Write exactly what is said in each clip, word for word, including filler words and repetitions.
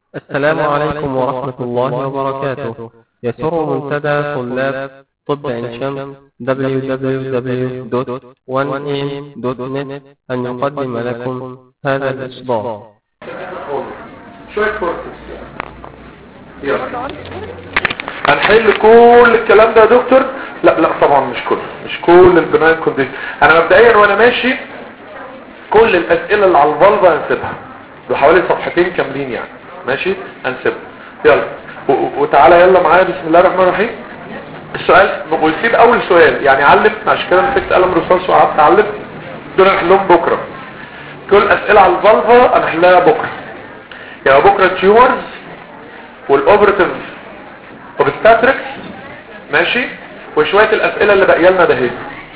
السلام عليكم ورحمة الله وبركاته. يسر منتدى طلاب طب عين شمس دبليو دبليو دبليو دوت وان إيه دوت نت أن يقدم لكم هذا الإصدار. شوية كورتكس يلا هنحل كل الكلام ده يا دكتور. لا لا طبعا مش كله، مش كل البناين كونديشن. انا مبدئيا وانا ماشي كل الاسئله اللي على الفالفا هنسيبها، بحوالي صفحتين كاملين يعني، ماشي هنسيبها. يلا وتعالى يلا معايا بسم الله الرحمن الرحيم. السؤال ويسيب اول سؤال يعني علم، عشان كده مسكت قلم رصاص وقعدت اعلم. دول هنحلهم بكره. كل اسئله على الفالفا انا هحلها بكره. يعني بكره تيومرز والاوبراتيف اوبستاتريكس ماشي، وشويه الاسئله اللي باقيه لنا ده اهي.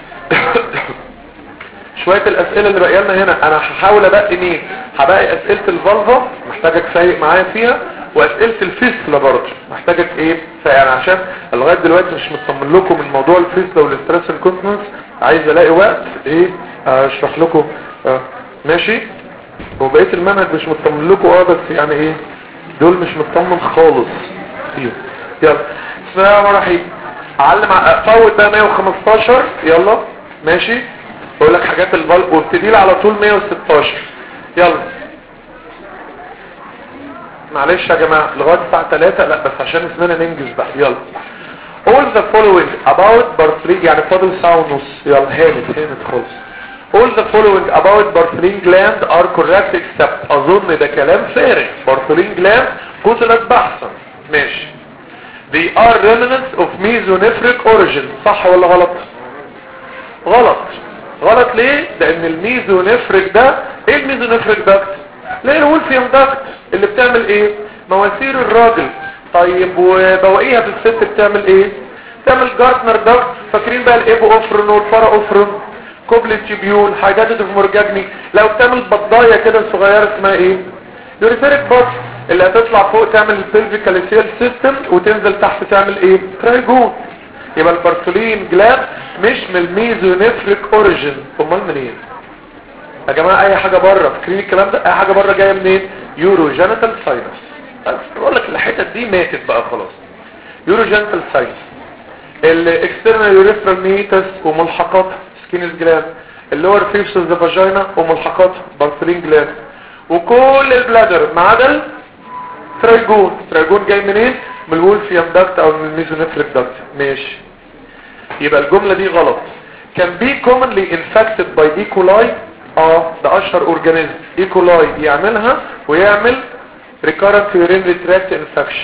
شويه الاسئله اللي باقيه لنا هنا انا هحاول ابقي مين؟ هبقي اسئله الفالفا محتاجك سايق معايا فيها، واسئله الفيسلا برضه محتاجك ايه يعني، عشان لغايه دلوقتي مش مطمن لكم من موضوع الفيسلا والستريس انكونتنس. عايز الاقي وقت ايه اشرح لكم آه. ماشي. وبقيه المنهج مش مطمن لكم اه بس يعني ايه دول مش مطمن خالص فيهم. يلا بسم الله الرحمن الرحيم. اعلم فوت بقى مية وخمستاشر يلا ماشي. بقول لك حاجات الفال وابتدي لي على طول مية وستاشر. يلا معلش يا جماعه لغايه الساعه تلاتة لا بس عشان اسمنا ننجز بقى. يلا all the following about Bartholin يعني فاضل ساعه ونص. يلا هانت هانت خالص. all the following about Bartholin gland are correct except اظن ده كلام فارغ. Bartholin gland قتلت بحثا ماشي. they are remnants of mesonephric origin صح ولا غلط؟ غلط. غلط ليه؟ لان الميزونفريك ده ايه الميزونفريك داكت؟ ليه الولفيوم داكت اللي بتعمل ايه؟ مواسير الراجل. طيب وبواقيها في الست بتعمل ايه؟ بتعمل جارتنر داكت. فاكرين بقى الايبو اوفرون والفارا اوفرون كوبل تيبيول حاجات الدفمورجاجني. لو بتعمل بضايه كده صغيره اسمها ايه؟ يوريثريك بط اللي هتطلع فوق تعمل البلفيكاليسيال سيستم وتنزل تحت تعمل ايه؟ ترايجون. يبقى البارتولين جلاب مش من الميزونفريك اوريجين. امال منين يا جماعه؟ اي حاجه بره فاكرين الكلام ده؟ اي حاجه بره جايه منين؟ يورو جينيتال ساينس. بقول لك الحته دي ماتت بقى خلاص. يورو جينيتال ساينس الاكسترنال يوريثرال ميتس وملحقاتها سكينز جلاب. اللور فيبس اوف ذا فاجينا وملحقاتها بارتولين جلاب. وكل البلادر ما عدا ترايجون. ترايجون جاي منين؟ من الولفيوم داكت او من الميزونفريك داكت. ماشي. يبقى الجملة دي غلط. can be commonly infected by E. coli. اه ده اشهر اورجانيزم. E. coli يعملها ويعمل recurrent urinary tract infection.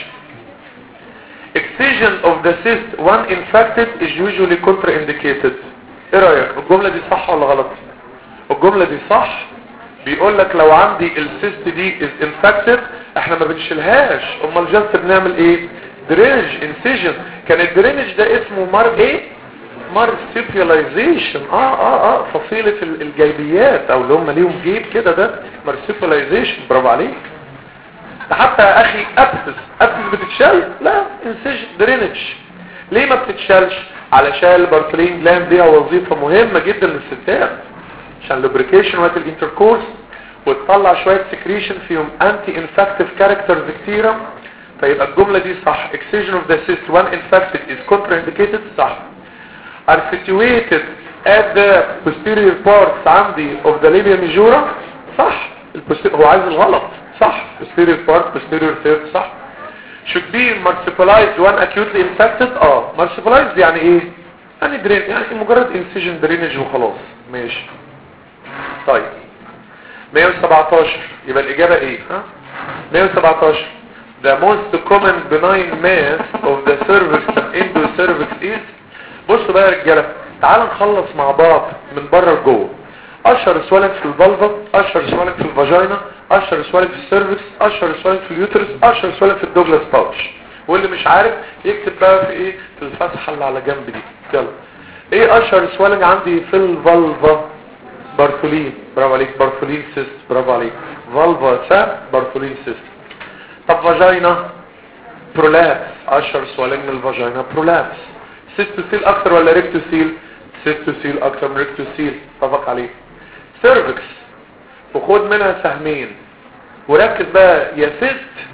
excision of the cyst when infected is usually contraindicated. ايه رأيك الجملة دي صح ولا غلط؟ الجملة دي صح. بيقول لك لو عندي السيست دي is infected احنا ما بنشيلهاش، امال جاست بنعمل ايه؟ درينج انسيجن. كان الدرينج ده اسمه مار ايه؟ مارسيبياليزيشن. اه اه اه فصيلة الجيبيات او اللي هم ليهم جيب كده ده مارسيبياليزيشن. برافو عليك. ده حتى يا اخي ابسس ابسس بتتشال؟ لا انسيجن درينج. ليه ما بتتشالش؟ علشان البارتولين جلاند ليها وظيفة مهمة جدا للستات عشان لوبريكيشن وقت الانتركورس وتطلع شوية سكريشن فيهم انتي انفكتيف كاركترز كتيرة. فيبقى الجملة دي صح. excision of the cyst when infected is contraindicated صح. are situated at the posterior parts عندي of the labia majora صح. هو عايز الغلط صح. posterior part posterior third صح. should be marsupialized when acutely infected. اه marsupialized يعني ايه؟ يعني درين يعني مجرد incision drainage وخلاص. ماشي. طيب مية وسبعتاشر يبقى الإجابة إيه؟ ها؟ مية وسبعتاشر the most common benign mass of the cervix and endocervix is. بصوا بقى يا رجالة تعال نخلص مع بعض من بره لجوه. أشهر سوالك في الفالفا، أشهر سوالك في الفاجينا، أشهر سوالك في السيرفكس، أشهر سوالك في اليوترس، أشهر سوالك في الدوجلاس باوتش. واللي مش عارف يكتب بقى في إيه؟ في الفتحة اللي على جنب دي. يلا إيه أشهر سوالك عندي في الفالفا؟ بارتولين. برافو عليك. بارتولين سيست. برافو عليك. فالفا سا بارتولين سيست. طب فاجينا برولابس. اشهر سؤالين من الفاجينا برولابس. سيستوسيل اكتر ولا ريكتوسيل؟ سيستوسيل اكتر من ريكتوسيل. اتفق عليه. سيرفكس وخد منها سهمين وركز بقى يا سيست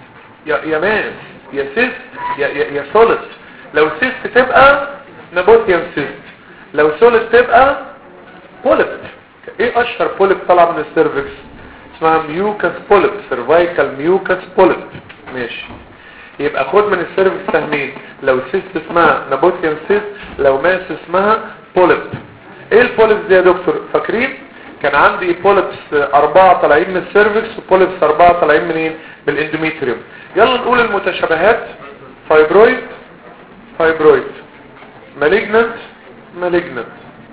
يا يا ماس يا سيست يا يا, يا سوليد. لو سيست تبقى نابوتيان سيست، لو سوليد تبقى بوليب. ايه اشهر بوليب طلع من السيرفكس؟ اسمها ميوكاس بوليب، سيرفايكال ميوكاس بوليب. ماشي، يبقى خد من السيرفكس فاهمين، لو سيست اسمها نابوتيان سيست، لو ماس اسمها بوليب. ايه البوليبس دي يا دكتور؟ فاكرين كان عندي بوليبس اربعة طالعين من السيرفكس وبوليبس اربعة طالعين منين؟ من الاندوميتريوم. يلا نقول المتشابهات. فايبرويد فايبرويد، مالجننت مالجننت.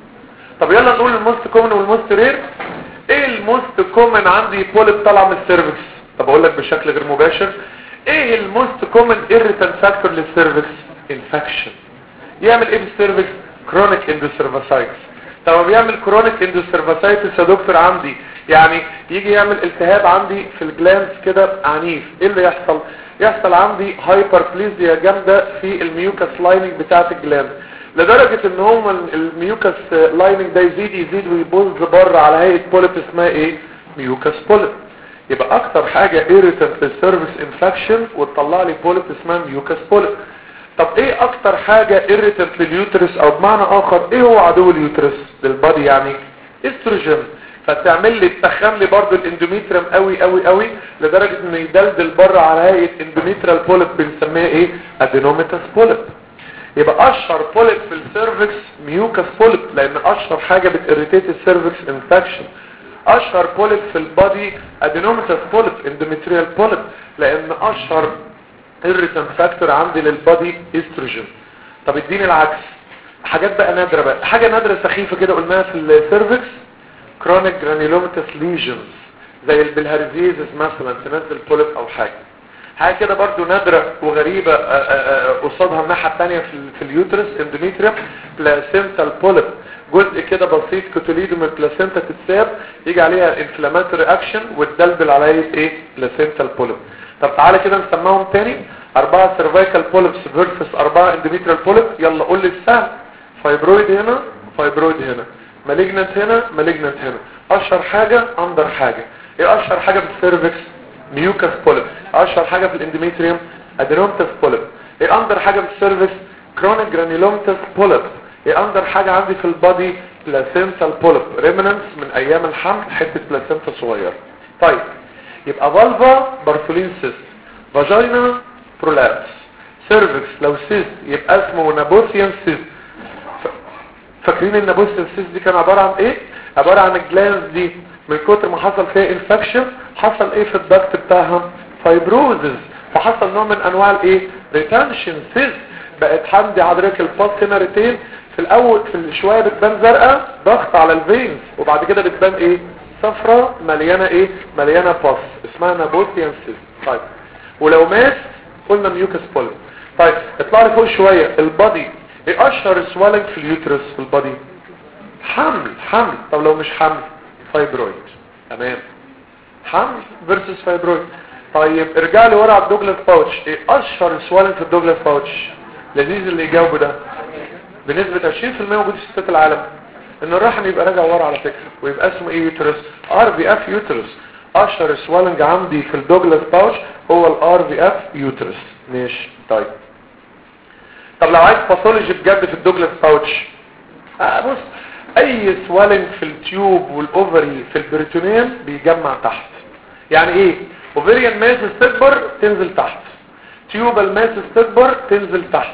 طب يلا نقول الموست كومن والموست رير. ايه الموست كومن عندي بوليب طالع من السيرفكس؟ طب اقول لك بشكل غير مباشر، ايه الموست كومن ايريتانت فاكتور للسيرفكس؟ انفكشن. يعمل ايه بالسيرفكس؟ كرونيك اندوسيرفاسايتس. طب بيعمل كرونيك اندوسيرفاسايتس يا دكتور عندي يعني يجي يعمل التهاب عندي في الجلاندز كده عنيف. ايه اللي يحصل؟ يحصل عندي هايبربليزيا جامده في الميوكاس لايننج بتاعه الجلاند، لدرجه ان هم الميوكاس لايننج ده يزيد يزيد ويبوظ بره على هيئه بوليب اسمها ايه؟ ميوكاس بوليب. يبقى اكتر حاجه ايريتنت للسيرفكس انفكشن وتطلع لي بوليب اسمها ميوكاس بوليب. طب ايه اكتر حاجة irritant لليوترس، او بمعنى اخر ايه هو عدو اليوترس للبادي؟ يعني استروجين. فتعمل لي تخن لي برضو الاندوميتريم قوي قوي قوي لدرجة انه يدلدل بره على هيئة اندوميتريال بوليب بنسميها ايه؟ ادينوميتاس بوليب. يبقى اشهر بوليب في السيرفكس ميوكاس بوليب، لان اشهر حاجة بتirritate السيرفكس انفكشن. اشهر بوليب في البادي ادينوميتاس بوليب، اندوميتريال بوليب، لان اشهر irritant فاكتور عندي للبادي استروجين. طب اديني العكس، حاجات بقى نادرة بقى، حاجة نادرة سخيفة كده قلناها في السيرفكس، كرونيك جرانيولوماتس ليجنز زي البلهارزيزس مثلا تنزل بوليب او حاجة. حاجة كده برضو نادرة وغريبة قصادها الناحية الثانية في, في اليوترس اندوميتريوم، بلاسنتال بوليب، جزء كده بسيط كوتوليدو من البلاسنتا تتساب يجي عليها انفلاماتوري اكشن وتدلدل عليها ايه؟ بلاسنتال بوليب. طب تعالى كده نسمعهم تاني، اربعة سيرفايكال بوليبس فيرسس اربعة اندوميتريال بوليب. يلا قول لي السهل. فايبرويد هنا فايبرويد هنا، مالجننت هنا مالجننت هنا. اشهر حاجة اندر حاجة. ايه اشهر حاجة في السيرفكس؟ ميوكاس بوليب. اشهر حاجة في الاندوميتريوم ادينوماتس بوليب. ايه اندر حاجة في السيرفكس؟ كرونيك جرانيولوماتس بوليب. ايه اندر حاجة عندي في البادي؟ بلاسنتال بوليب، ريمننس من ايام الحمل، حتة بلاسنتا صغير. طيب يبقى فالفا بارثولين سيست، فاجينا برولابس، سيرفكس لو سيست يبقى اسمه نابوثيان سيست. فاكرين النابوثيان سيست دي كان عبارة عن ايه؟ عبارة عن الجلاندز دي من كتر ما حصل فيها انفكشن حصل ايه في الدكت بتاعها؟ فايبروزز، فحصل نوع من انواع الايه؟ ريتنشن سيست. بقت حمدي حضرتك الباس هنا ريتين، في الاول في شويه بتبان زرقاء ضغط على الفينز، وبعد كده بتبان ايه؟ صفرة مليانة ايه؟ مليانة باس، اسمها نابوثيان سيست. طيب ولو مات قلنا ميوكاس بوليب. طيب اطلع لي فوق شوية، البادي ايه اشهر سوالنج في اليوترس في البادي؟ حمل حمل. طب لو مش حمل؟ فايبرويد. تمام، حمل فيرسس فايبرويد. طيب ارجع لي ورا على الدوجلاس باوتش، ايه اشهر سوالنج في الدوجلاس باوتش؟ لذيذ اللي يجاوبه ده، بنسبة عشرين في المية موجود في ستات العالم. ان الرحم يبقى راجع ورا على فكرة ويبقى اسمه ايه؟ يوترس، ار في اف يوترس. اشهر سوالنج عندي في الدوجلاس باوتش هو الار في اف يوترس. ماشي طيب. طب لو عايز باثولوجي بجد في الدوجلاس باوتش، آه بص، اي سوالنج في التيوب والاوفري في البريتونيوم بيجمع تحت. يعني ايه؟ اوفريان ماسس تكبر تنزل تحت، تيوبال ماسس تكبر تنزل تحت.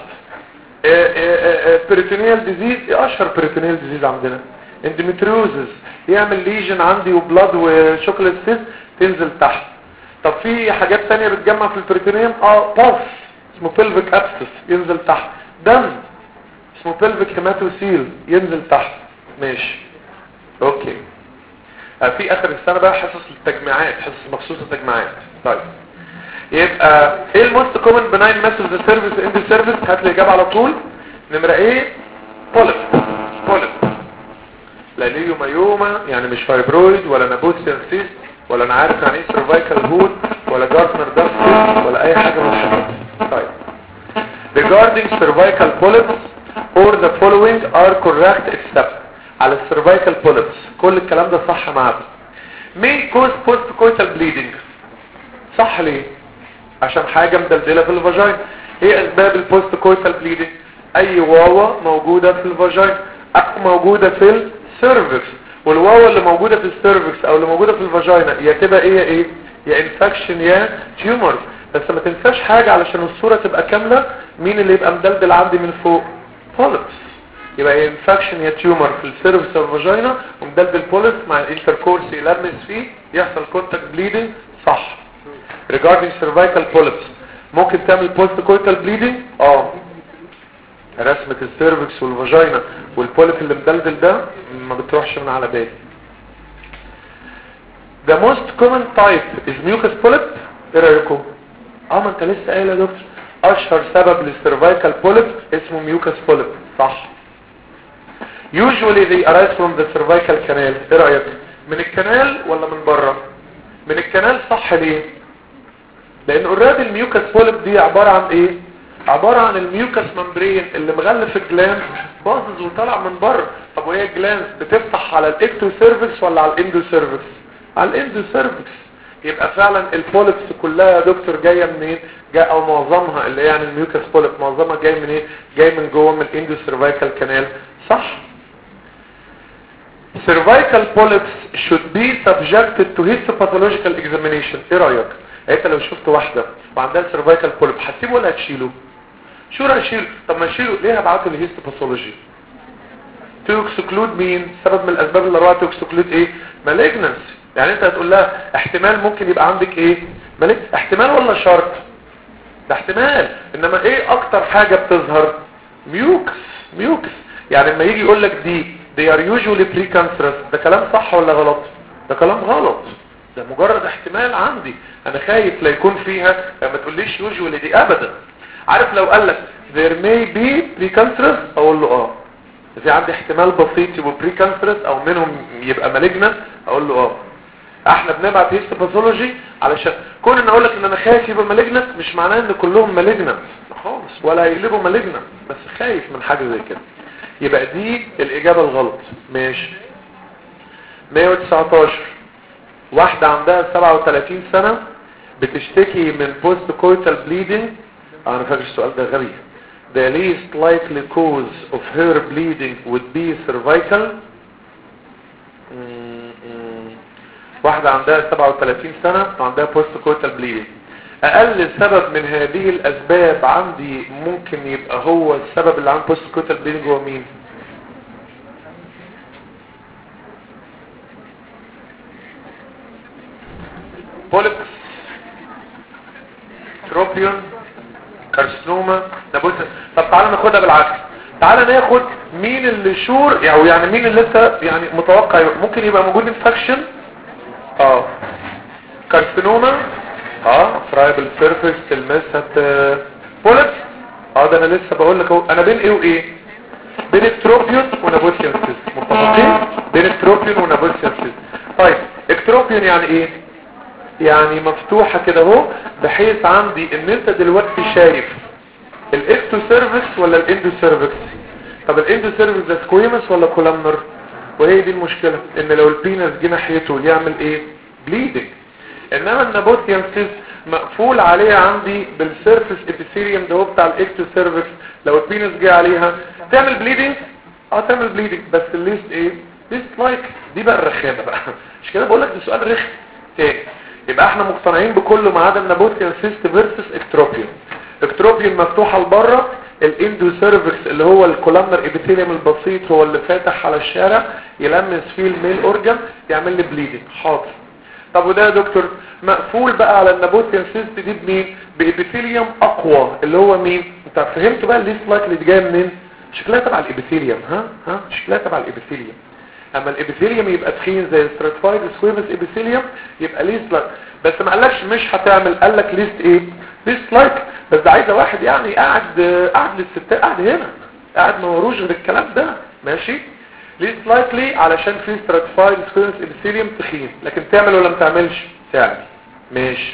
بريتونيال ديزيز، اشهر بريتونيال ديزيز عندنا اندوميتريوزز، يعمل ليجن عندي وبلاد وشوكولات سيست تنزل تحت. طب في حاجات تانية بتجمع في البريتونيوم، اه باس اسمه بيلفيك ابسس ينزل تحت، دم اسمه بيلفيك هيماتوسيل ينزل تحت. ماشي اوكي. آه في اخر السنة بقى حصص التجميعات، حصص مخصوصة تجميعات. طيب يبقى ايه الموست كومن بناين ماسز سيرفيس اند سيرفيس؟ هات لي اجابه على طول. نمره ايه؟ بوليب بوليب. لا ليومايوما يعني مش فايبرويد ولا نابوثيان سيست ولا انا عارف يعني ايه سيرفايكال هود ولا جارتنر داكت ولا اي حاجه من الحاجات. طيب regarding cervical polyps or the following are correct except على السيرفايكال polyps كل الكلام ده صح معاك. may cause post coital bleeding، صح ليه؟ عشان حاجة مدلدلة في الفاجينا. ايه اسباب البوست كويتال بليدنج؟ اي واوا موجودة في الفاجينا او موجودة في السيرفكس، والواوا اللي موجودة في السيرفكس او اللي موجودة في الفاجينا يا تبقى ايه ايه يا انفكشن يا تيومر. بس ما تنساش حاجة علشان الصورة تبقى كاملة، مين اللي يبقى مدلدل عندي من فوق؟ بوليبس. يبقى يا انفكشن يا تيومر في السيرفكس او الفاجينا ومدلدل بوليبس مع الانتركورس يلمس فيه يحصل كونتاكت بليدنج. صح. regarding cervical polyps ممكن تعمل post coital bleeding. اه رسمة السيرفكس والفاجينا والبوليب اللي مدلدل ده ما بتروحش من على بالي. the most common type is mucus polyp. ايه رايكم؟ اه ما انت لسه قايل يا دكتور اشهر سبب للسيرفايكال بوليب اسمه ميوكس بوليب. صح. usually they arise from the cervical canal. ايه رايك؟ من الكنال ولا من بره؟ من الكنال. صح. ليه؟ لان اوريدي الميوكس بوليب دي عبارة عن ايه؟ عبارة عن الميوكس ممبرين اللي مغلف الجلاند باظظ وطلع من بره. طب وهي الجلاند بتفتح على الاكتو سيرفكس ولا على الاندو سيرفكس؟ على الاندو سيرفكس. يبقى فعلا البوليبس كلها يا دكتور جايه منين؟ جايه او معظمها اللي يعني الميوكس بوليب معظمها جاي من ايه؟ جاي من جوه من الاندو سيرفايكال كانال. صح. cervical polyps should be subjected to histopathological examination. ايه رايك؟ انت لو شفت واحده وعندها cervical polyp هتسيبه ولا هتشيله؟ شو راح اشيله؟ طب ما اشيله ليه؟ هبعته للهيستوباثولوجي تو اكسكلود مين؟ سبب من الاسباب اللي راحت تو اكسكلود ايه؟ malignancy. يعني انت هتقول لها احتمال ممكن يبقى عندك ايه؟ مالك احتمال ولا شرط؟ ده احتمال. انما ايه اكتر حاجه بتظهر؟ ميوكس. ميوكس. يعني لما يجي يقول لك دي they are usually precancerous ده كلام صح ولا غلط؟ ده كلام غلط. ده مجرد احتمال عندي. انا خايف لا يكون فيها. ما تقوليش usually دي ابدا. عارف لو قال لك there may be precancerous اقول له اه في عندي احتمال بسيط يبقوا precancerous او منهم يبقى malignant اقول له اه. احنا بنبعت هيستوباثولوجي علشان كون ان اقول لك ان انا خايف يبقى malignant مش معناه ان كلهم malignant خالص ولا هيقلبوا malignant، بس خايف من حاجه زي كده. يبقى دي الاجابه الغلط. ماشي. مية وتسعتاشر واحده عندها سبعة وتلاتين سنه بتشتكي من بوست كويتال بليدنج. انا فاكر السؤال ده غبي. The least likely cause of her bleeding would be cervical. واحدة عندها سبعة وتلاتين سنة وعندها بوست كويتال بليدنج. اقل سبب من هذه الاسباب عندي ممكن يبقى هو السبب اللي عند بوست كويتال بليدنج هو مين؟ بوليبس، تروبيون، كارسنوما. نبص. طب تعالى ناخدها بالعكس. تعالى ناخد مين اللي شور يعني يعني مين اللي انت يعني متوقع ممكن يبقى موجود انفكشن. اه كارسنوما. اه فرايبل سيرفيس تلمسها بوليبس. اه ده انا لسه بقول لك اهو. انا بين ايه وايه؟ بين التروبيون ونابوسيان سيست. متفقين؟ بين التروبيون ونابوسيان سيست. طيب التروبيون يعني ايه؟ يعني مفتوحة كده اهو بحيث عندي ان انت دلوقتي شايف الاكتو سيرفكس ولا الاندو سيرفكس. طب الاندو سيرفكس ده سكويمس ولا كولامنر؟ وهي دي المشكلة ان لو البينس جه ناحيته يعمل ايه؟ بليدنج. انما النابوتيان سيست مقفول عليها عندي بالسيرفس ابيثيليوم ده هو بتاع الاكتو سيرفكس. لو البينس جه عليها تعمل بليدنج. اه تعمل بليدنج بس الليست ايه؟ ليست لايك. دي بقى الرخامة بقى. مش كده بقول لك ده سؤال رخم تاني. يبقى احنا مقتنعين بكله ما عدا النابوتيان سيست فيرسس اكتروبيون. اكتروبيون مفتوحه لبره. الاندو سيرفكس اللي هو الكولامنر ابيثيليوم البسيط هو اللي فاتح على الشارع يلمس فيه الميل اورجان يعمل لي بليدنج. حاضر. طب وده يا دكتور مقفول بقى على النابوتيان سيست دي بمين؟ بابيثيليوم اقوى اللي هو مين؟ انت فهمت بقى الليست لايك اللي جايه منين؟ شكلها تبع الابيثيليوم. ها ها شكلها تبع الابيثيليوم. اما الابيثيليوم يبقى تخين زي الستراتيفايد سكويمس ابيثيليوم يبقى ليست لايك. بس ما قالكش مش هتعمل، قال لك ليست ايه؟ ليست لايك. بس ده عايزه واحد يعني قاعد قاعد للستات قاعد هنا قاعد ما وروش غير الكلام ده. ماشي. ليست لايكلي علشان في ستراتيفايد سكويمس ابيثيليوم تخين. لكن تعمل ولا ما تعملش؟ تعمل. ماشي.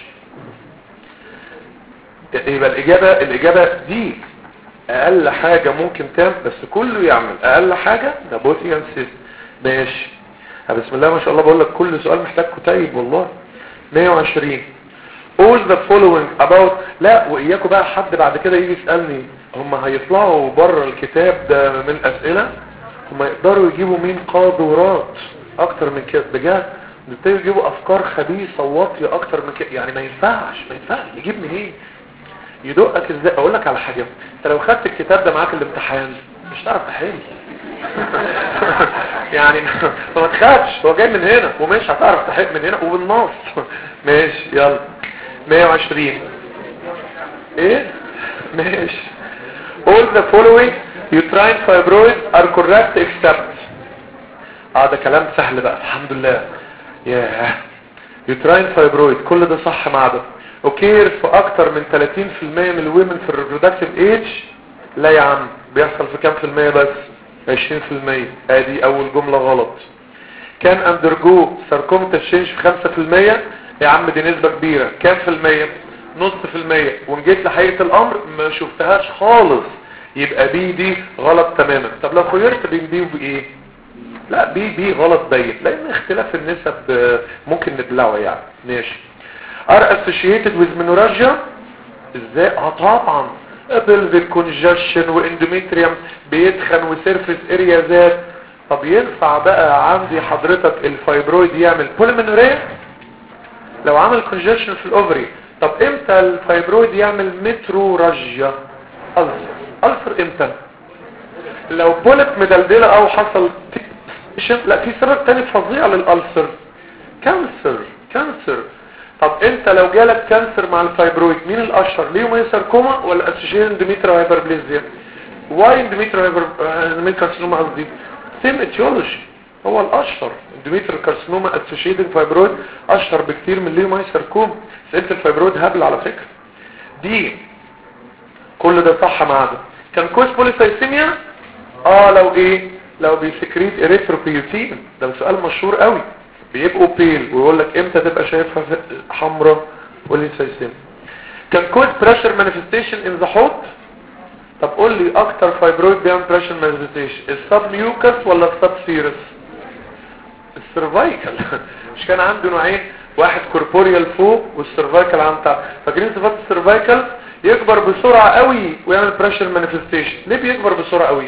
يبقى الاجابه الاجابه دي اقل حاجه ممكن تعمل بس كله يعمل اقل حاجه نابوتيان سيست. ماشي. بسم الله ما شاء الله بقول لك كل سؤال محتاج كتيب والله. مية وعشرين all the following about. لا وإياكوا بقى حد بعد كده يجي يسألني هم هيطلعوا بره الكتاب ده من أسئلة، هم يقدروا يجيبوا مين قاذورات اكتر من كده بجد، بيبتدوا يجيبوا افكار خبيثه وواطيه اكتر من كده. يعني ما ينفعش ما ينفعش يجيب منين ايه يدقك ازاي. اقول لك على حاجه، انت لو خدت الكتاب ده معاك الامتحان مش هتعرف تحل يعني ما تخافش، هو جاي من هنا ومش هتعرف تحل من هنا وبالنص ماشي. يلا مية وعشرين ايه ماشي. all the following uterine fibroids are correct except. اه ده كلام سهل بقى الحمد لله. ياه uterine fibroid كل ده صح مع ده. اوكي في اكتر من ثلاثين في المية من الويمن في الريبرودكتيف ايج. لا يا عم بيحصل في كام في المية بس؟ عشرين في المية. ادي اول جملة غلط. كان اندرجو ساركومتال تشينج في خمسة في المية. يا عم دي نسبة كبيرة. كام في المية؟ نص في المية. وان جيت لحقيقة الامر ما شفتهاش خالص، يبقى بي دي غلط تماما. طب لو خيرت بين بي وبايه؟ لا بي بي غلط باين، لان اختلاف النسب ممكن نبلعه يعني. ماشي. are associated with menorrhagia. ازاي؟ اه طبعا pelvic congestion واندوميتريوم بيدخن وسيرفيس اريا زاد. طب ينفع بقى عندي حضرتك الفايبرويد يعمل بوليمينوريا لو عمل congestion في الاوفري؟ طب امتى الفايبرويد يعمل متروراجيا ألسر؟ ألسر امتى؟ لو بوليب مدلدلة او حصل لا في سبب تاني فظيع للألسر، كانسر. كانسر. طب انت لو جالك كانسر مع الفايبرويد مين الاشهر؟ ليوميوساركوما ولا اسوشيتد اندوميتريال هايبربليزيا؟ واي اندوميتريال هايبربليزيا قصدي سيم اتيولوجي هو الاشهر. اندوميتريال كارسينوما اسوشيتد فايبرويد اشهر بكتير من ليوميوساركوما. سنت الفايبرويد هبل على فكره. دي كل ده صح مع ده. كان كوز بوليسايسيميا اه لو ايه؟ لو بيسكريت اريثروبيوتين. ده سؤال مشهور قوي. بيبقوا بيل ويقول لك امتى تبقى شايفها حمراء بوليسايسيميا. كان كوز بريشر مانيفستيشن ان ذا حوض. طب قول لي اكتر فايبرويد بيعمل بريشر مانيفستيشن السب ميوكس ولا السب سيرس؟ السيرفايكال. مش كان عنده نوعين، واحد كوربوريال فوق والسيرفايكال عن تحت. فاكرين صفات السيرفايكال؟ يكبر بسرعه قوي ويعمل بريشر مانيفستيشن. ليه بيكبر بسرعه قوي؟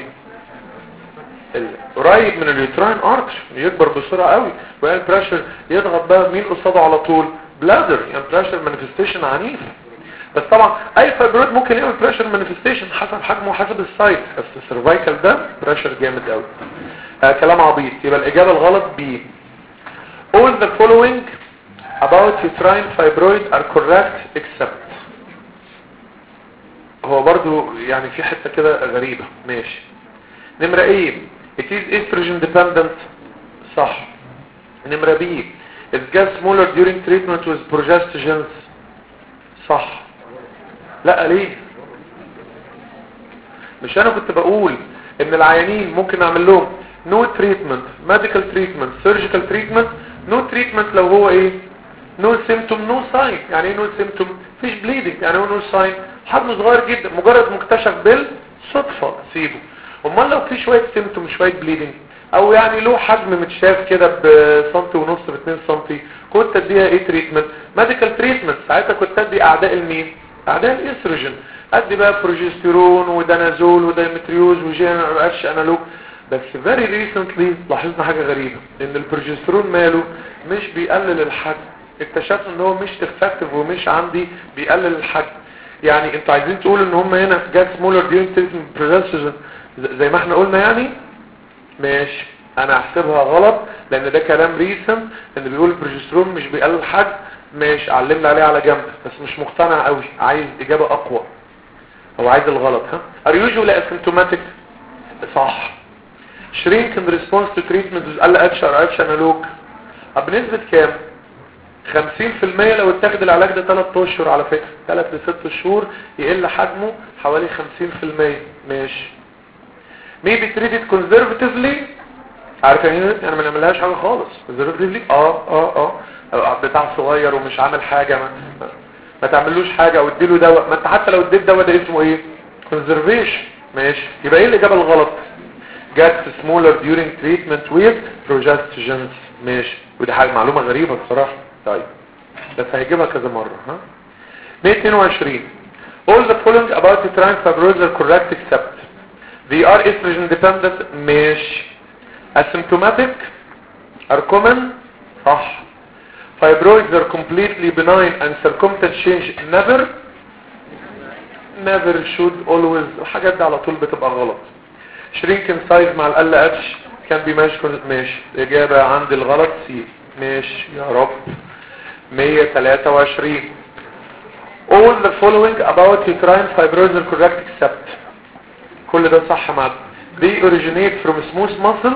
قريب من اليوتراين ارتر يكبر بسرعه قوي ويعمل بريشر. يضغط بقى مين قصاده على طول؟ بلادر. يعني بريشر مانيفستيشن عنيف. بس طبعا اي فايبرويد ممكن يعمل بريشر مانيفستيشن حسب حجمه وحسب السايز، بس السيرفايكال ده بريشر جامد قوي. آه كلام عبيط. يبقى الاجابه الغلط بي. all the following about uterine fibroid are correct except. هو برضو يعني في حته كده غريبه. ماشي. نمره ايه؟ it is estrogen dependent. صح. نمره بي it gets smaller during treatment with progestogens. صح. لا ليه؟ مش انا كنت بقول ان العيانين ممكن اعمل لهم no treatment medical treatment surgical treatment. no treatment لو هو ايه؟ no symptom no sign. يعني ايه no symptom؟ فيش bleeding. يعني هو no sign حجم صغير جدا مجرد مكتشف بالصدفة سيبه. امال لو في شوية سيمتوم شوية بليدنج او يعني له حجم متشاف كده بسنتي ونص باتنين سنتي كنت اديها ايه تريتمنت؟ ميديكال تريتمنت. ساعتها كنت ادي اعداء المين؟ اعداء الاستروجين. ادي بقى بروجستيرون ودانازول ودايمتريوز وجينرال اتش انالوج. بس فيري ريسنتلي لاحظنا حاجة غريبة ان البروجستيرون ماله مش بيقلل الحجم. اكتشفنا ان هو مش افكتيف ومش عندي بيقلل الحجم. يعني انتوا عايزين تقولوا ان هم هنا جات سمولر ديورنج تريتمنت بروجستيرون زي ما احنا قلنا يعني؟ ماشي. انا احسبها غلط لان ده كلام ريسن ان بيقول البروجسترون مش بيقلل الحجم. ماشي علمنا عليه على جنب بس مش مقتنع قوي. عايز اجابة اقوى او عايز الغلط. ها are usually asymptomatic. صح. shrink in response to treatment with ال اتش ار اتش analog. بنسبة كام؟ خمسين في المية لو اتاخد العلاج ده ثلاث اشهر على فكرة. ثلاث لست شهور يقل حجمه حوالي خمسين في المية. ماشي. maybe treated conservatively. عارف يعني ايه؟ يعني ما نعملهاش حاجه خالص. conservatively اه اه اه بتاع صغير ومش عامل حاجه ما, ما تعملوش حاجه او اديله دواء. ما انت حتى لو اديت دواء ده اسمه ايه؟ conservation. ماشي. يبقى ايه الاجابه الغلط؟ جت smaller during treatment with progestogens. ماشي. ودي حاجه معلومه غريبه بصراحه. طيب بس هيجيبها كذا مره. ها مية اتنين وعشرين all the following about uterine fibroids are correct except they are estrogen dependent مش asymptomatic are common صح fibroids are completely benign and circumference change never never should always الحاجات دي على طول بتبقى غلط shrinking size مع ال اتش كان بيماشي ماشي الاجابه عند الغلط سي ماشي يا رب مية وتلاتة وعشرين all the following about uterine fibroids are correct except كل ده صح مع they originate from smooth muscle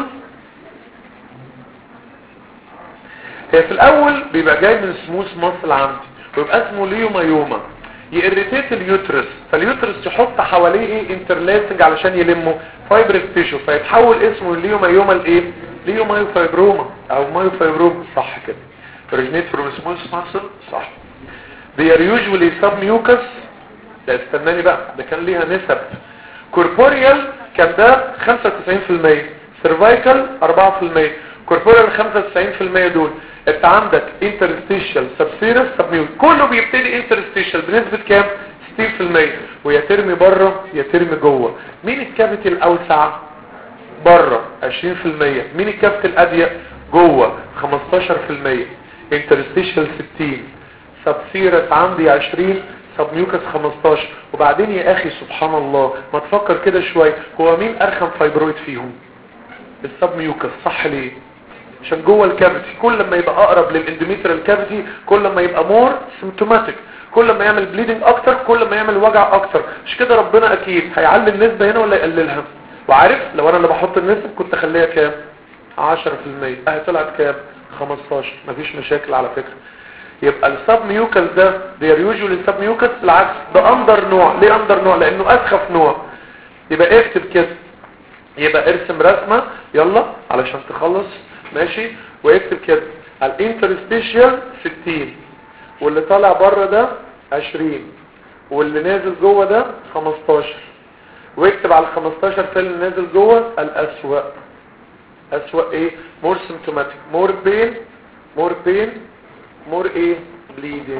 هي في الاول بيبقى جاي من smooth muscle عندي ويبقى اسمه ليومايوما يirritate اليوترس فاليوترس يحط حواليه ايه انترلاسنج علشان يلمه فايبرس تيشو فيتحول اسمه ليومايوما لايه ليومايوفايبروما او مايوفايبروما صح كده originate from smooth muscle صح they are usually submucous ده استناني بقى ده كان ليها نسب corporeal كان ده خمسة وتسعين في المية cervical أربعة في المية corporeal خمسة وتسعين في المية دول انت عندك interstitial subserous submucous كله بيبتدي interstitial بنسبة كام ستين في المية ويا ترمي بره يا ترمي جوه مين الكافيتي الاوسع بره عشرين في المية مين الكافيتي الأضيق جوه خمستاشر في المية interstitial ستين subserous عندي عشرين سبميوكس خمستاشر وبعدين يا اخي سبحان الله ما تفكر كده شوي هو مين ارخم فايبرويد فيهم السبميوكس صح ليه عشان جوه الكافيتي كل ما يبقى اقرب للاندوميتريال كافيتي كل ما يبقى مور سيمبتوماتيك كل ما يعمل بليدنج اكتر كل ما يعمل وجع اكتر مش كده ربنا اكيد هيعلي النسبه هنا ولا يقللها وعارف لو انا اللي بحط النسب كنت اخليها كام عشرة في المية اهي طلعت كام خمستاشر مفيش مشاكل على فكره يبقى السب ميوكس ده they are usually sub mucus بالعكس ده اندر نوع ليه اندر نوع لانه اسخف نوع يبقى اكتب كده يبقى ارسم رسمه يلا علشان تخلص ماشي واكتب كده الانترستيشيال ستين واللي طالع بره ده عشرين واللي نازل جوه ده خمستاشر واكتب على ال خمستاشر في اللي نازل جوه الاسوأ اسوأ ايه more symptomatic more pain more pain مور ايه بليدنج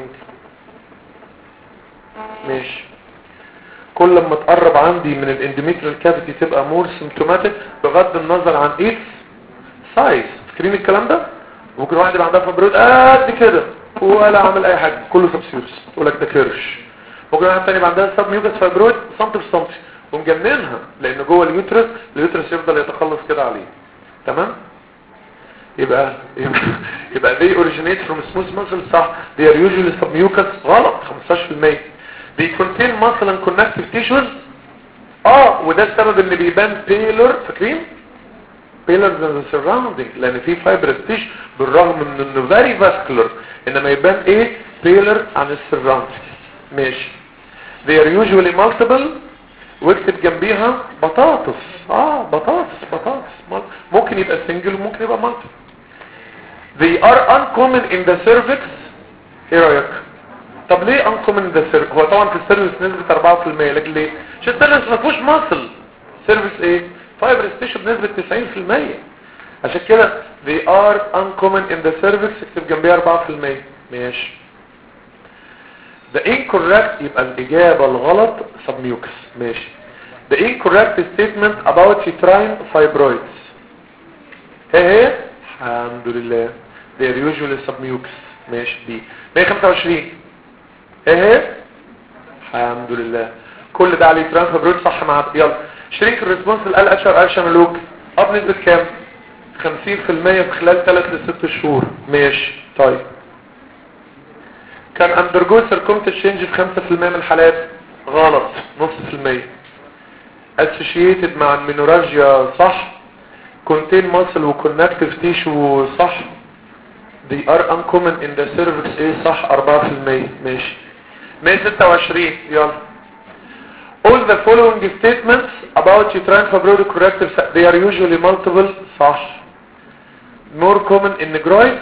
ماشي كل ما تقرب عندي من الاندوميتريال كافيتي تبقى مور سيمبتوماتيك بغض النظر عن ايه سايز فاكرين الكلام ده ممكن واحد يبقى عندها فبرود قد كده ولا عامل اي حاجه كله سبسيورس يقول لك ده كرش ممكن واحد ثاني يبقى عندها سب ميوكس فايبرويد سنتي بسنتي ومجننها لان جوه اليوترس اليوترس يفضل يتخلص كده عليه تمام يبقى يبقى, يبقى they originate from smooth muscle صح they are usually submucous غلط خمستاشر في المية they contain muscle and connective tissues اه وده السبب ان بيبان paler فاكرين paler than the surrounding لان في fibrous tissue بالرغم من انه very vascular انما يبان ايه paler عن السراوندينج ماشي they are usually multiple واكتب جنبيها بطاطس اه بطاطس بطاطس ممكن يبقى سنجل وممكن يبقى multiple they are uncommon in the cervix ايه رأيك طب ليه uncommon in the cervix هو طبعا في السيرفكس نسبة أربعة في المية لكن ليه عشان السيرفكس ما فيهوش ماسل سيرفكس ايه فايبرس تيشو بنسبة تسعين في المية عشان كده they are uncommon in the cervix اكتب جنبيها أربعة في المية ماشي the incorrect يبقى الإجابة الغلط submucous ماشي the incorrect statement about uterine fibroids ايه هي الحمد لله they are usually submucous ماشي دي مية وخمسة وعشرين ايه هي الحمد لله كل ده على uterine fibroids صح مع يلا شريك الريسبونس ال اتش ار شاملوك اب نسبة كام خمسين في المية في خلال ثلاثة لست شهور ماشي طيب كان اندرجو سيركمت تشينج في خمسة في المية من الحالات غلط نص في المية اسوشيتد مع المينوراجيا صح كونتين ماسل وكونكتيف تيشو صح they are uncommon in the cervix ايه صح أربعة في المية ماشي مية وستة وعشرين يلا all the following statements about uterine fibroid corrective they are usually multiple صح more common in negroids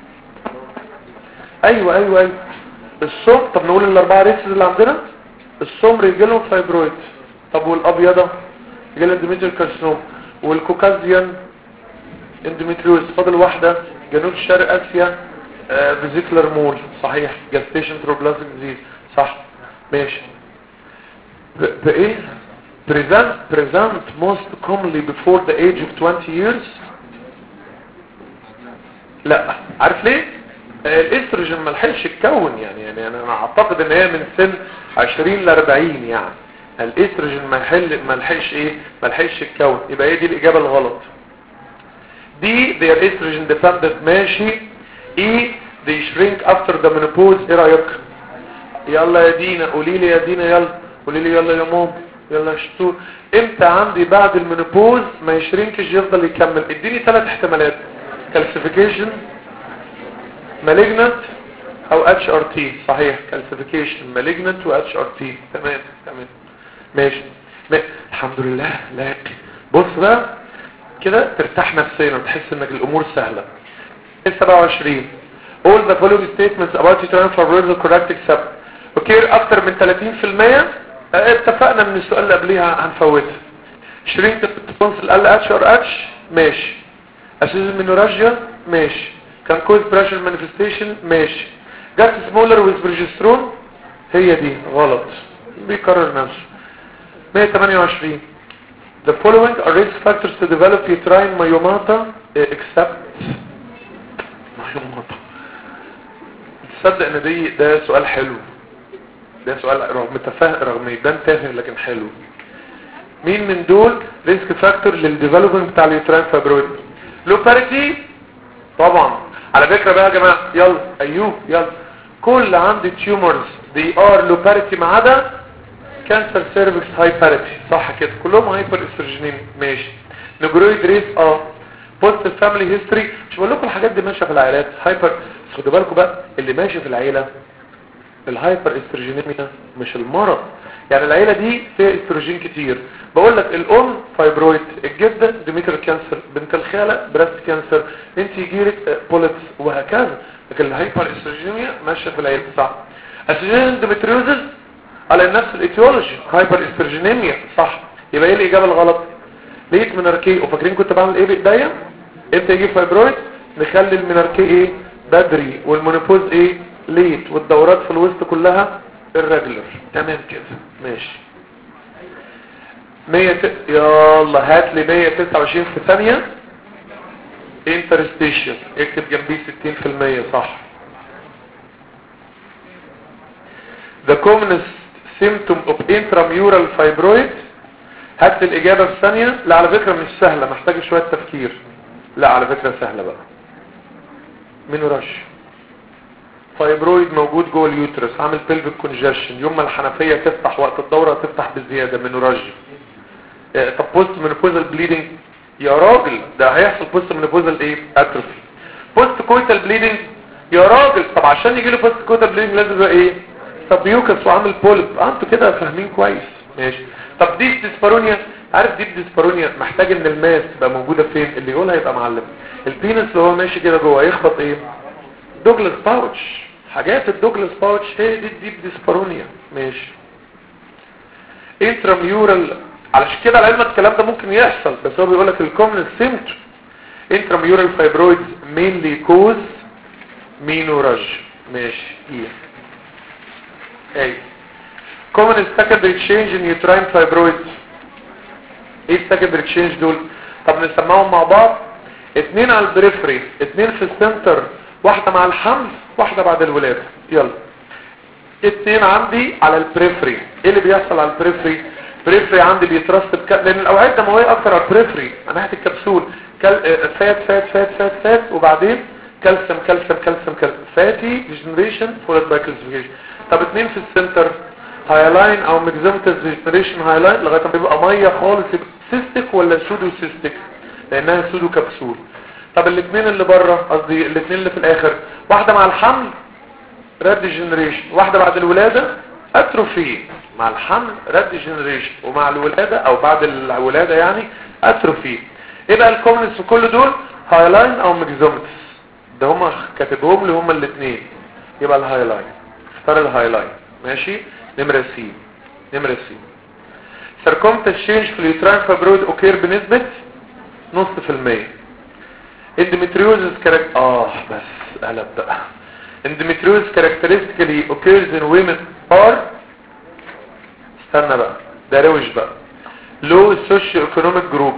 ايوه ايوه ايوه الصوم طب نقول الاربعه ريسز اللي عندنا الصوم رجالهم فايبرويد طب والابيضه رجال اندوميتريال كارسينوم والكوكازيان اندوميتريوز فاضل واحده جنوب شرق اسيا فيزيكلر مول صحيح جاستيشن تروبلازميك ديزيز صح ماشي. بايه present present most commonly before the age of twenty years. لا عارف ليه؟ الاستروجين ما لحقش يتكون يعني يعني انا اعتقد ان هي من سن عشرين ل أربعين يعني الاستروجين ما يحل ما لحقش ايه ما لحقش يتكون. يبقى هي دي الاجابه الغلط. دي they are estrogen dependent ماشي. ايه they shrink after the menopause. ايه رايك؟ يلا يا دينا قولي لي يا دينا يلا قولي لي يلا يا ماما يلا يا شطور. امتى عندي بعد المنوبوز ما يشرنكش يفضل يكمل؟ اديني ثلاث احتمالات. كالسيفيكيشن مالجنت او اتش ار تي. صحيح كالسيفيكيشن مالجنت و اتش ار تي. تمام تمام ماشي ما. الحمد لله. لا بص بقى كده ترتاح نفسيا وتحس انك الامور سهله. سبعة وعشرين all the following statements about uterine fibroids are correct except اوكي اكتر من ثلاثين في المية. اتفقنا من السؤال اللي قبليها هنفوتها. شرينك التونسل ال اتش ار اتش ماشي. اسيز منوراجيا ماشي. كان كوز بريشر مانيفستيشن ماشي. جات سمولر ويز بروجسترون هي دي غلط بيكرر نفسه. مية وثمانية وعشرين the following are risk factors to develop uterine myomata except myomata. تصدق ان دي ده سؤال حلو. ده سؤال رغم تفاهه رغم يبان تافه لكن حلو. مين من دول ريسك فاكتور للديفلوبمنت بتاع اليوتراين فايبرويد؟ لو باريتي طبعا. على فكره بقى يا جماعه يلا ايوب يلا كل عندي تيومرز دي ار لو باريتي ما عدا كانسر سيرفكس هاي باريتي. صح كده كلهم هايبر استروجينين ماشي. نجرويد ريس اه بوست فاميلي هيستوري. مش بقول لكم الحاجات دي ماشيه في العائلات هايبر. خدوا بالكم بقى اللي ماشي في العيله الهايبر استروجينيميا مش المرض. يعني العيله دي فيها استروجين كتير. بقول لك الام فايبرويد الجده ديميتر كانسر بنت الخاله براست كانسر انت يجيلك بوليبس وهكذا. لكن الهايبر استروجينيميا ماشيه في العيله صح. استروجين ديمتريوزز على نفس الايتيولوجي هايبر استروجينيميا صح. يبقى ايه الاجابه الغلط؟ ليت مناركي. وفاكرين كنت بعمل ايه بايديا امتى يجي فايبرويد؟ نخلي المناركي ايه بدري والمونوبوز ايه ليت والدورات في الوسط كلها الريجولر. تمام كده ماشي. مية ت... يلا هات لي مية وتسعة وعشرين في ثانيه. انترستيشن اكتب جنبيه ستين في المية صح. the commonest symptom of intramural fibroid. هات لي الاجابه في ثانيه. لا على فكره مش سهله محتاجه شويه تفكير. لا على فكره سهله بقى. منورش فايبرويد موجود جوه اليوترس عامل بلفيك كونجيشن. يوم ما الحنفيه تفتح وقت الدوره تفتح بزياده منوراجي. طب بوست منوبوزال بليدنج يا راجل ده هيحصل بوست منوبوزال ايه اتروفي. بوست كويتال بليدنج يا راجل. طب عشان يجي له بوست كويتال بليدنج لازم يبقى ايه سبيوكس وعامل بولب. انتوا كده فاهمين كويس ماشي. طب ديب ديسبارونيا. عارف ديب ديسبارونيا محتاج ان الماس تبقى موجوده فين؟ اللي يقولها يبقى معلم. البينس اللي هو ماشي كده جوه يخبط ايه دوجلاس باوتش. حاجات الدوجلاس باوتش هي دي الديب ديسبارونيا ماشي. انتراميورال علشان كده العلم الكلام ده ممكن يحصل بس هو بيقول لك الكومن سيمبتوم انتراميورال فايبرويدز مينلي كوز مينوراج ماشي. ايه اي كومن سكندري تشينج ان يوتراين فايبرويدز. ايه السكندري تشينج دول؟ طب نسمعهم مع بعض. اتنين على البريفري اتنين في السنتر واحدة مع الحمل واحدة بعد الولادة. يلا اتنين عندي على البريفري. ايه اللي بيحصل على البريفري؟ بريفري عندي بيترسب ك... لان الاوعية الدموية اكتر على البريفري من ناحية الكبسول كال... فات فات فات فات فات وبعدين كالسيوم كالسيوم كالسيوم كالسيوم فاتي ديجنريشن فولد باي كالسيفيكيشن. طب اتنين في السنتر هايلاين او ميكزومتس ديجنريشن هايلاين لغاية ما بيبقى مية خالص. سيستيك ولا سودو سيستيك؟ لانها سودو كبسول. طب الاثنين اللي بره قصدي الاثنين اللي في الاخر واحدة مع الحمل راد جنريشن واحدة بعد الولادة اتروفي. مع الحمل راد جنريشن ومع الولادة او بعد الولادة يعني اتروفي. ايه بقى الكومنس في كل دول؟ هايلاين او ميكزومتس. ده هما كاتبهم لي هما الاثنين. يبقى الهايلاين اختار الهايلاين ماشي. نمرة سي نمرة سي سيركمتس تشينج في اليوتراين فايبرويد اوكير بنسبة نص في المية. اندوميتريوزس كارك اه بس قلب بقى. endometriosis characteristically occurs in women are استنى بقى ده روش بقى low socio-economic group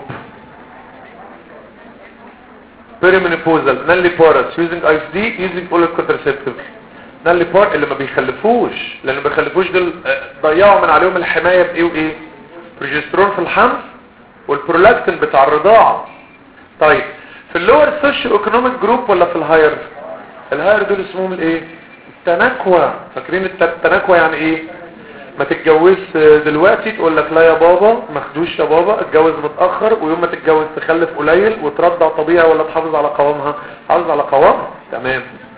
perimenopausal nulliparous using I S D using oral contraceptive nulliparous اللي ما بيخلفوش لان ما بيخلفوش دول ضيعوا من عليهم الحماية بايه وايه بروجسترون في الحمل والبرولاكتين بتاع الرضاعة. طيب في اللور socio-economic جروب ولا في الهاير؟ الهاير دول اسمهم الايه التناكوة. فاكرين التناكوة يعني ايه؟ ما تتجوز دلوقتي تقول لك لا يا بابا ما خدوش يا بابا اتجوز متأخر ويوم ما تتجوز تخلف قليل وترضع طبيعي ولا تحافظ على قوامها تحافظ على قوامها. تمام.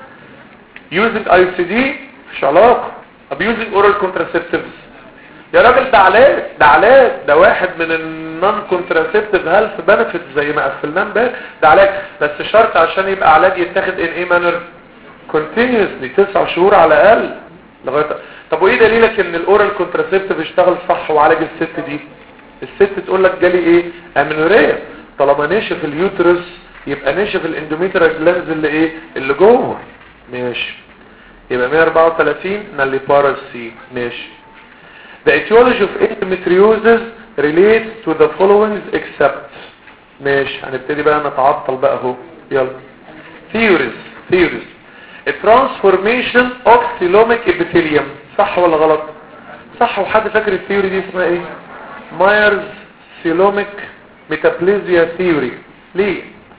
using I C D مش علاقة. abusing oral contraceptives يا راجل ده علاج ده علاج ده واحد من النون كونتراسيبتيف هيلث بنفيت زي ما قفلناه امبارح ده علاج بس شرط عشان يبقى علاج يتاخد ان ايه مانر كونتينيوسلي تسع شهور على الاقل لغايه. طب وايه دليلك ان الاورال كونتراسيبتيف اشتغل صح وعالج الست دي؟ الست تقول لك جالي ايه امينوريا طالما نشف اليوترس يبقى نشف الاندوميتريال جلاندز اللي ايه اللي جوه. ماشي يبقى مية واربعة وتلاتين ناليبارس سي. ماشي. The etiology of endometriosis relates to the following except ماشي هنبتدي بقى نتعطل بقى اهو يلا theories theories a transformation of coelomic epithelium صح ولا غلط؟ صح. وحد فاكر الثيوري دي اسمها ايه؟ مايرز سيلوميك ميتابليزيا ثيوري. ليه؟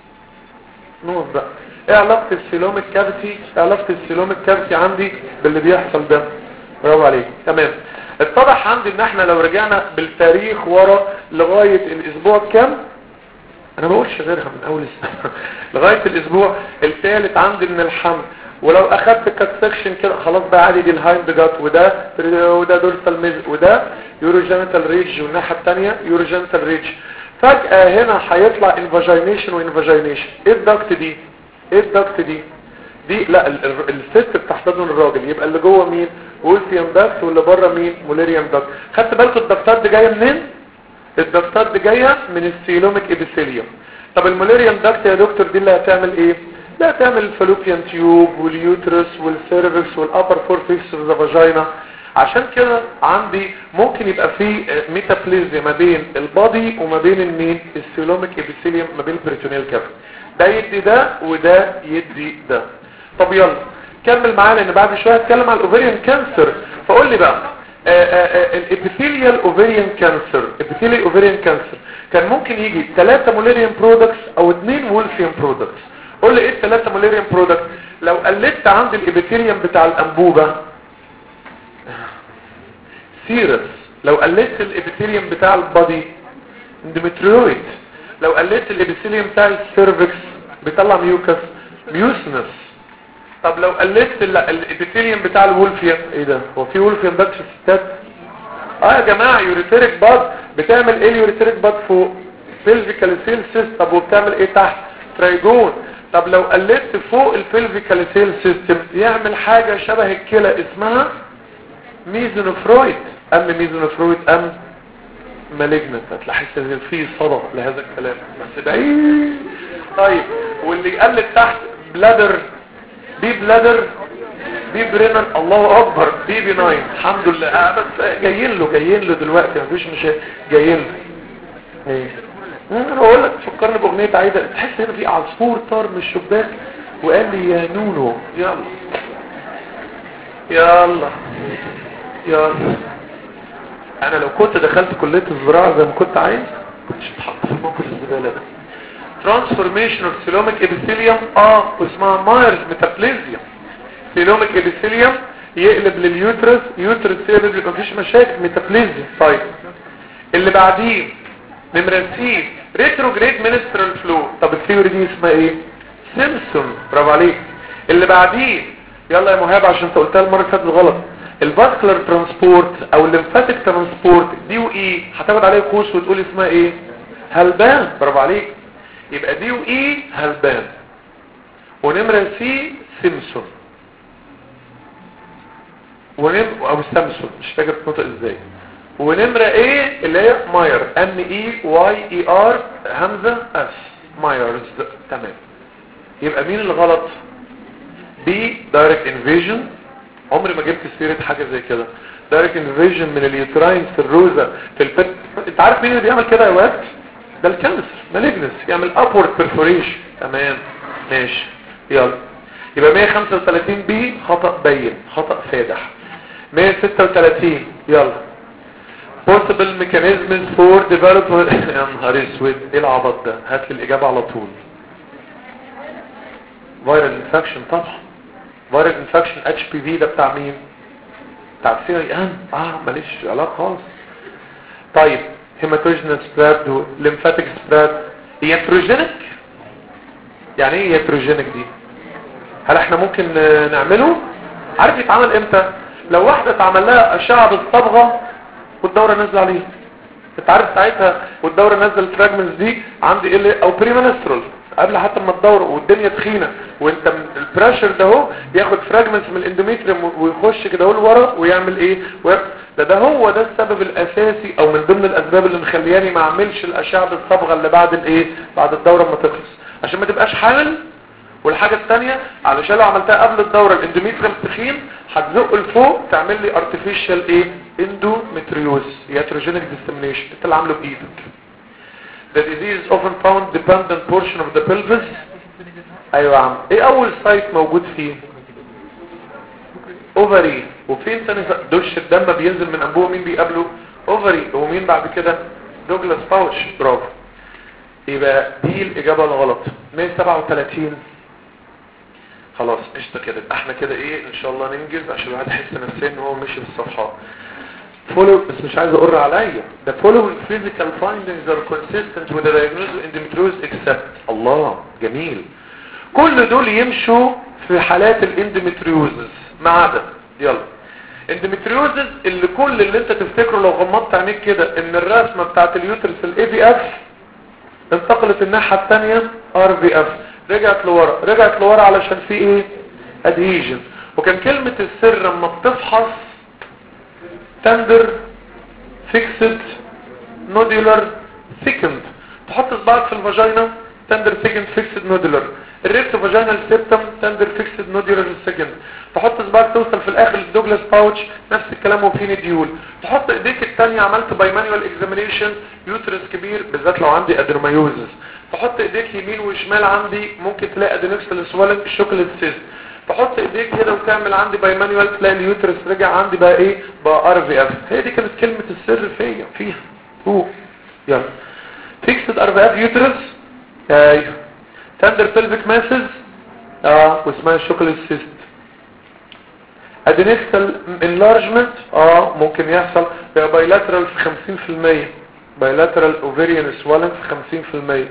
نقف بقى ايه علاقة السيلوميك كافيتي ايه علاقة السيلوميك كافيتي عندي باللي بيحصل ده؟ برافو عليك. تمام. اتضح عندي ان احنا لو رجعنا بالتاريخ ورا لغاية الاسبوع كام انا ما بقولش غيرها من اول السنة لغاية الاسبوع الثالث عندي من الحمل ولو اخدت كات سكشن كده خلاص بقى عادي دي الهايند جات وده وده دورسال ميز وده يوروجينيتال ريدج والناحية الثانية يوروجينيتال ريدج. فجأة هنا هيطلع انفاجينيشن وانفاجينيشن. ايه الدكت دي؟ ايه الدكت دي؟ دي لا الست بتحتضن الراجل يبقى اللي جوه مين؟ وولفيان داكت واللي بره مين؟ موليريان داكت. خدت بالكم الدكتات دي جايه منين؟ الدكتات دي جايه من السيلوميك ابيثيليوم. طب الموليريان داكت يا دكتور دي اللي هتعمل ايه؟ لا تعمل الفالوبيان تيوب واليوترس والسيرفكس والابر فور فيكس اوف ذا فاجينا. عشان كده عندي ممكن يبقى في ميتابليزيا ما بين البادي وما بين المين؟ السيلوميك ابيثيليوم ما بين البريتونيال كافيتي. ده يدي ده وده يدي ده. طب يلا كمل معانا لان بعد شويه هتكلم على الاوفريان كانسر. فقول لي بقى الابيثيليال اوفريان كانسر ابيثيليال اوفريان كانسر كان ممكن يجي ثلاثة موليريان برودكتس او اثنين وولفيان برودكتس. قول لي ايه الثلاثة موليريان برودكتس؟ لو قلت عندي الابيثيليوم بتاع الانبوبه سيرس. لو قلت الابيثيليوم بتاع البادي اندوميتريويد. لو قلت الابيثيليوم بتاع السيرفكس بيطلع ميوكس ميوسنس. طب لو قلت الابيثيليوم بتاع الولفيان ايه ده؟ هو في ولفيان باد في الستات؟ اه يا جماعه يوريتريك باد. بتعمل ايه اليوريتريك باد فوق؟ بلفيكال سيل سيستم. طب وبتعمل ايه تحت؟ ترايجون. طب لو قلت فوق البلفيكال سيل سيستم يعمل حاجه شبه الكلى اسمها ميزونوفرويد. ام ميزونوفرويد ام مالجنت. هتلاحظ ان في صدى لهذا الكلام بس بعيد. طيب واللي قلت تحت بلادر بي بلادر بي برينر. الله اكبر. بي بي ناين. الحمد لله. آه بس جايين له جايين له دلوقتي مفيش مشاكل جايين له. ايه انا بقول لك فكرني باغنيه عايده تحس ان في عصفور طار من الشباك وقال لي يا نونو يلا يلا يلا. انا لو كنت دخلت كليه الزراعه زي ما كنت عايز كنتش اتحط في موقف الزباله ده. ترانسفورميشن اوف سيلوميك ابيثيليوم اه واسمها مايرز ميتابليزيا. سيلوميك ابيثيليوم يقلب لليوترس يوترس يقلب مفيش مشاكل ميتابليزيا. طيب اللي بعديه نمرة سي ريتروجريد منسترال فلو. طب الثيوري دي اسمها ايه؟ سيمسون. برافو عليك. اللي بعديه يلا يا مهاب عشان انت قلتها المره اللي فاتت غلط. الفاسكولار ترانسبورت او الليمفاتيك ترانسبورت دي واي هتاخد عليه قوس وتقول اسمها ايه؟ هلبان. برافو عليك. يبقى دي واي هلبان. ونمرة سي سيمسون ونم او سامسون مش فاكر تنطق ازاي. ونمرة ايه اللي هي ماير ام اي واي اي ار همزة اس مايرز. تمام. يبقى مين اللي غلط؟ بي دايركت انفيجن، عمري ما جبت سيرة حاجة زي كده. دايركت انفيجن من اليوتراين سيروزا في البت. انت عارف مين اللي بيعمل كده يا واد؟ ده الكانسر مالجنس، يعمل ابورد بيرفوريشن. تمام ماشي يلا. يبقى مية وخمسة وتلاتين بي خطأ بين، خطأ فادح. مية وستة وتلاتين يلا. possible mechanisms for development. يا نهار اسود ايه العبط ده؟ هات لي الاجابة على طول. فيرال انفكشن طبعا. فيرال انفكشن اتش بي في ده بتاع مين؟ بتاع سي ان. اه ماليش علاقه خالص. طيب هيماتوجينال سبراد وليمفاتيك سبراد ياتروجينيك. يعني ايه ياتروجينيك دي؟ هل احنا ممكن نعمله؟ عارف يتعمل امتى؟ لو واحده اتعمل لها اشعه بالصبغه والدوره نازله عليها، انت عارف ساعتها والدوره نازله الفراجمنتس دي عندي ال او بريمنسترول قبل حتى ما تدور والدنيا تخينه، وانت البريشر ده اهو ياخد فراجمنتس من الاندوميتريوم ويخش كده اهو لورا ويعمل ايه؟ ده ده هو ده السبب الاساسي او من ضمن الاسباب اللي مخلياني ما اعملش الاشعه بالصبغه اللي بعد الايه؟ بعد الدوره ما تخلص، عشان ما تبقاش حامل. والحاجه الثانيه علشان لو عملتها قبل الدوره الاندوميتريوم تخين هتزق لفوق تعمل لي ارتفيشال ايه؟ اندوميتريوز ياتروجينيك ديستمينيشن انت اللي عامله بايدك. The disease is often found dependent portion of the pelvis. ايوه يا عم. ايه اول سايت موجود فيه؟ اوفري. وفين ثاني دش الدم بينزل من انبوه مين بيقابله؟ اوفري. ومين بعد كده؟ دوجلاس باوتش. برافو. يبقى دي الاجابه الغلط. مية وسبعة وتلاتين خلاص قشطه كده. احنا كده ايه ان شاء الله ننجز عشان الواحد يحس نفسيا ان هو ماشي في الصفحات. follow بس مش عايز اقر عليا. The following physical findings are consistent with the diagnosis of endometriosis except. الله جميل. كل دول يمشوا في حالات الاندوميتريوزس ما عدا يلا اندوميتريوزس اللي كل اللي انت تفتكره لو غمضت عينيك كده ان الرسمه بتاعت اليوترس الاي في اف انتقلت الناحيه الثانيه ار في اف، رجعت لورا رجعت لورا علشان في ايه؟ ادهيجن. وكان كلمه السر لما بتفحص تندر فيكسد نودولار ثيكند، تحط صباعك في الفاجينا تندر ثيكند فيكسد نودولار، الريكتو فاجينال سيبتم تندر فيكسد نودولار سيكند، تحط صباعك توصل في الاخر للدوجلاس باوتش نفس الكلام وفي نديول، تحط ايديك الثانيه عملت باي مانوال اكزامينيشن يوترس كبير بالذات لو عندي ادرمايوزس، تحط ايديك يمين وشمال عندي ممكن تلاقي ادينوكسال سوالنج شوكليت سيست، تحط ايديك هنا وتعمل عندي باي مانوال تلاقي اليوترس رجع عندي بقى ايه؟ بقى ار في اف. هي دي كانت كلمه السر فيا فيها هو يلا فيكسد ار في اف يوترس. ايوه تندر بلفيك ماسز اه واسمها الشوكليت سيست. ادينكسال انلارجمنت اه ممكن يحصل بايلاترال في خمسين في المية، بايلاترال اوفيريان سوالنج في خمسين في المية.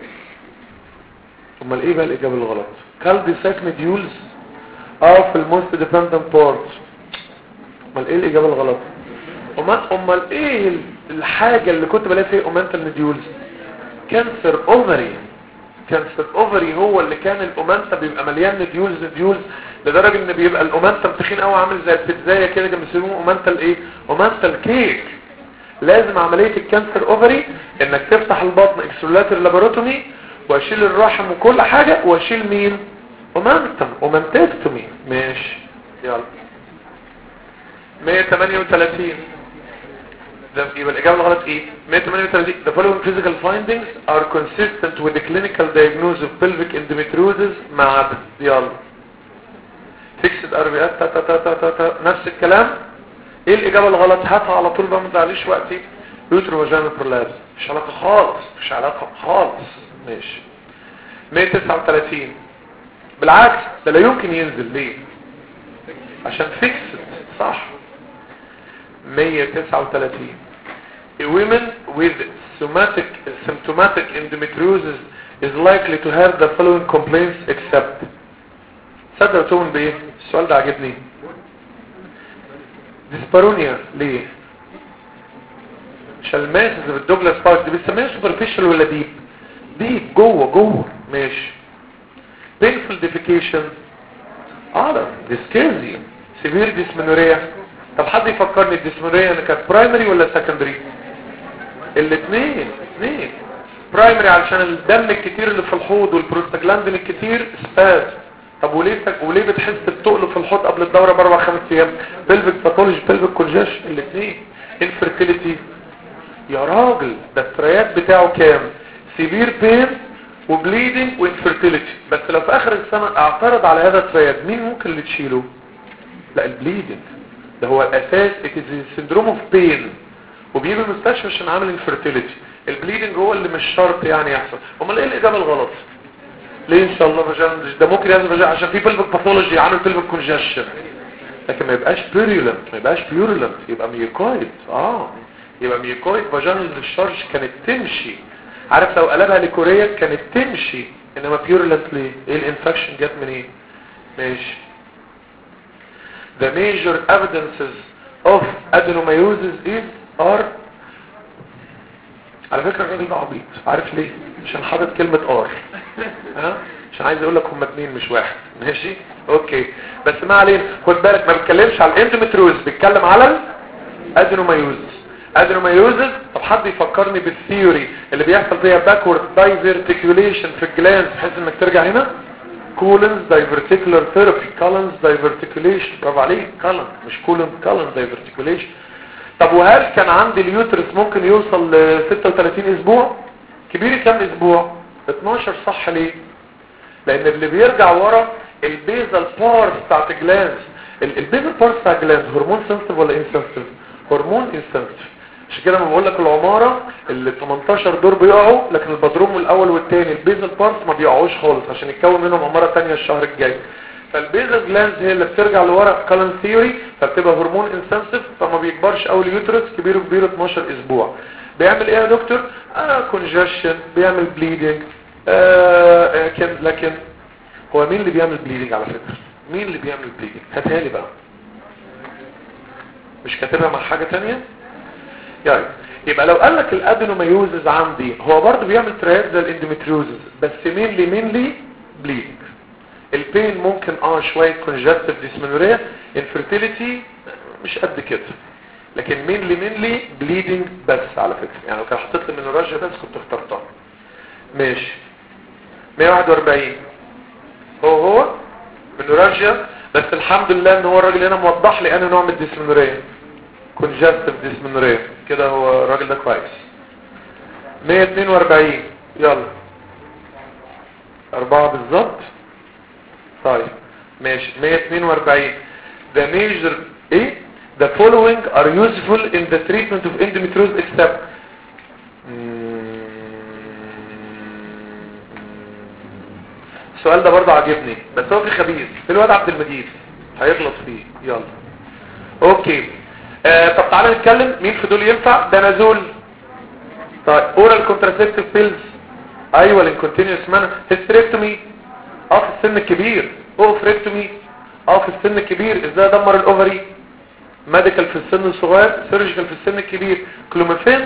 امال ايه بقى الاجابه الغلط؟ كالدي ساك نديولز اه في الموست ديبندنت بارت. امال ايه الاجابه الغلط؟ امال امال ايه الحاجه اللي كنت بلاقي فيها اومنتال نديولز؟ كانسر اوفري. كانسر اوفري هو اللي كان الاومنتا بيبقى مليان نديولز نديولز لدرجه ان بيبقى الاومنتا تخين قوي عامل زي البيتزايه كده كانوا بيسموه اومنتال ايه؟ اومنتال كيك. لازم عمليه الكانسر اوفري انك تفتح البطن اكسترولاتر لاباروتومي واشيل الرحم وكل حاجه واشيل مين؟ اومنتم اومنتكتومي. ماشي يلا مية وتمانية وتلاتين ده يبقى الإجابة الغلط إيه؟ مية وتمانية وتلاتين The following physical findings are consistent with the clinical diagnosis of pelvic endometriosis مع عدد يلا fixed ار بي اف تا تا تا تا تا نفس الكلام. إيه الإجابة الغلط؟ هاتها على طول بقى ما تزعليش وقتي. يوتروفاجينال برولابس مش علاقة خالص مش علاقة خالص. ماشي مية وتسعة وتلاتين بالعكس ده لا يمكن ينزل. ليه؟ عشان fixed صح. مية وتسعة وتلاتين A woman with somatic, symptomatic endometriosis is likely to have the following complaints except. صدق وتؤمن بايه؟ السؤال ده عجبني. ديسبارونيا. ليه؟ شلماسز في الدوجلاس باوتش دي بيسميها سوبرفيشال ولا ديب؟ ديب جوه جوه. ماشي. painful defecation اه ديسكيزيا سيفير ديسمنوريا. طب حد يفكرني الديسمنوريا كانت برايمري ولا سكندري؟ الاثنين اثنين برايمري علشان الدم الكتير اللي في الحوض والبروستاجلاندين الكتير سباز طب وليه وليه بتحس بتقل في الحوض قبل الدوره باربع خمس ايام؟ بلفيك باثولوجي بلفيك كونجيشن الاثنين. انفيرتيليتي يا راجل ده التريات بتاعه كام؟ سيفير بين وبليدنج وانفيرتيليتي. بس لو في اخر السنه اعترض على هذا التريات مين ممكن اللي تشيله؟ لا البليدنج ده هو الاساس. سندروم اوف بين وبيجي المستشفى عشان عامل انفيرتيليتي. البليدنج هو اللي مش شرط يعني يحصل. امال ايه الاجابه الغلط؟ ليه ان شاء الله فاجن ده ممكن يحصل فاجن عشان في بلفيك باثولوجي عامل بلفيك كونجيشن، لكن ما يبقاش بيريولنت ما يبقاش بيورولنت يبقى ميوكويد. اه يبقى ميوكويد فاجن الشارج كانت تمشي. عارف لو قلبها لكوريا كانت تمشي، انما بيورولنت ليه؟ ايه الانفكشن جت من ايه؟ ماشي. The major evidences of adenomyosis is are على فكرة الراجل ده عبيط. عارف ليه؟ عشان حاطط كلمة ار ها عشان عايز اقول لك هم اتنين مش واحد. ماشي اوكي بس ما علينا. خد بالك ما بتكلمش على الاندوميتريوز، بيتكلم على الادينومايوزس. ادينومايوزس طب حد يفكرني بالثيوري اللي بيحصل فيها باكورد دايفرتيكوليشن في الجلاند بحيث انك ترجع هنا؟ كولنز دايفرتيكولار ثيرابي. كولنز دايفرتيكوليشن برافو عليك. كولن مش كولن كولن دايفرتيكوليشن. طب وهل كان عندي اليوترس ممكن يوصل ل ستة وثلاثين اسبوع؟ كبير كام اسبوع؟ اتناشر. صح ليه؟ لان اللي بيرجع ورا البيزال بارت بتاعت الجلاند. البيزال بارت بتاع الجلاند هرمون سنسيتيف ولا انسنسيتيف؟ هرمون انسنسيتيف. عشان كده لما بقول لك العماره اللي تمنتاشر دور بيقعوا، لكن البدروم الاول والثاني البيزال بارت ما بيقعوش خالص عشان يتكون منهم عماره ثانيه الشهر الجاي. فالبيزال جلاند هي اللي بترجع لورا كالن ثيوري، فبتبقى هرمون انسنسيتيف فما بيكبرش قوي اليوترس. كبيره كبيره اتناشر اسبوع. بيعمل ايه يا دكتور؟ اه كونجيشن، بيعمل بليدنج. آه كان لكن هو مين اللي بيعمل بليدنج على فكره؟ مين اللي بيعمل بليدنج؟ هاتها لي بقى. مش كاتبها مع حاجه ثانيه؟ يعني يبقى لو قال لك الادينومايوزز عندي هو برضه بيعمل تريات زي الاندوميتريوزز بس مين لي مين لي بليدنج. البين ممكن اه شويه كونجستيف ديسمنوريا. انفيرتيليتي مش قد كده. لكن مين لي مين لي بليدنج بس على فكره. يعني لو كان حطيت لي منوراجيا بس كنت اخترتها. ماشي. مية وواحد واربعين هو هو منوراجيا بس الحمد لله ان هو الراجل هنا موضح لي انا نوع من الديسمنوريا. كونجستيف ديسمنوريا كده. هو الراجل ده كويس. مية واتنين واربعين يلا أربعة بالظبط. طيب ماشي. مية واتنين واربعين the major ايه the following are useful in the treatment of endometriosis except السؤال ده برضه عاجبني بس هو في خبيث في الواد عبد المجيد هيغلط فيه. يلا اوكي. آه طب تعالى نتكلم مين في دول ينفع. دانازول. طيب اورال كونتراسيبتيف بيلز. ايوه الانكونتينيوس مان. هيستريكتومي اه في السن الكبير. اوفريكتومي اه في السن الكبير. ازاي ادمر الاوفري؟ ميديكال في السن الصغير، سيرجيكال في السن الكبير. كلوميفين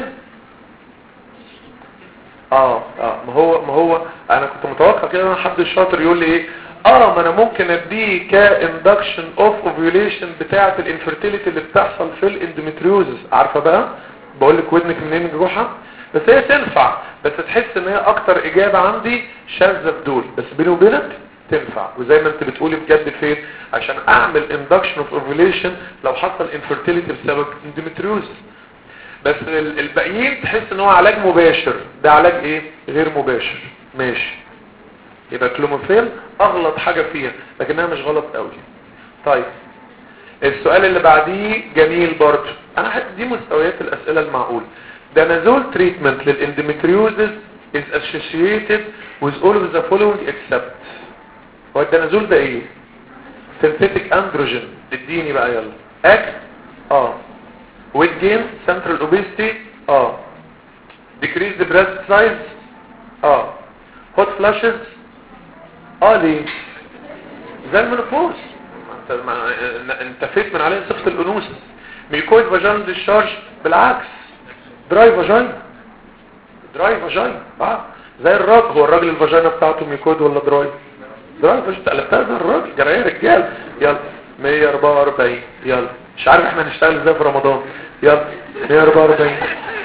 اه اه ما هو ما هو انا كنت متوقع كده ان حد شاطر يقول لي ايه اه ما انا ممكن اديه كاندكشن اوف اوفيوليشن بتاعه الانفيرتيليتي اللي بتحصل في الاندوميتريوزس. عارفه بقى بقول لك ودنك منين جروحها. بس هي تنفع بس تحس ان هي اكتر اجابه عندي شاذه في دول. بس بيني وبينك تنفع وزي ما انت بتقولي بجد فين عشان اعمل اندكشن اوف اوفيوليشن لو حصل انفيرتيليتي بسبب اندوميتريوزس. بس الباقيين تحس ان هو علاج مباشر. ده علاج ايه؟ غير مباشر. ماشي. يبقى كلوموفيل اغلط حاجة فيها لكنها مش غلط قوي. طيب السؤال اللي بعديه جميل برضه. انا حاسس دي مستويات الاسئله المعقول. دانازول تريتمنت للاندوميتريوزس is associated with all of the following except. هو الدانازول ده ايه؟ synthetic androgen. اديني بقى يلا. اكل اه weight gain central obesity اه decrease the breast size اه hot flashes اه ليه زي المنوبوز. انت ما... انت فيت من عليه صفة الانوثة. ميكويد فاجين ديشارج بالعكس دراي فاجين دراي فاجين اه زي الراجل. هو الراجل الفاجينا بتاعته ميكويد ولا دراي؟ دراي فاجين. قلبتها زي الراجل. جرايه رجال. يلا مية واربعة واربعين يلا مش عارف احنا هنشتغل ازاي في رمضان. يلا مية واربعة واربعين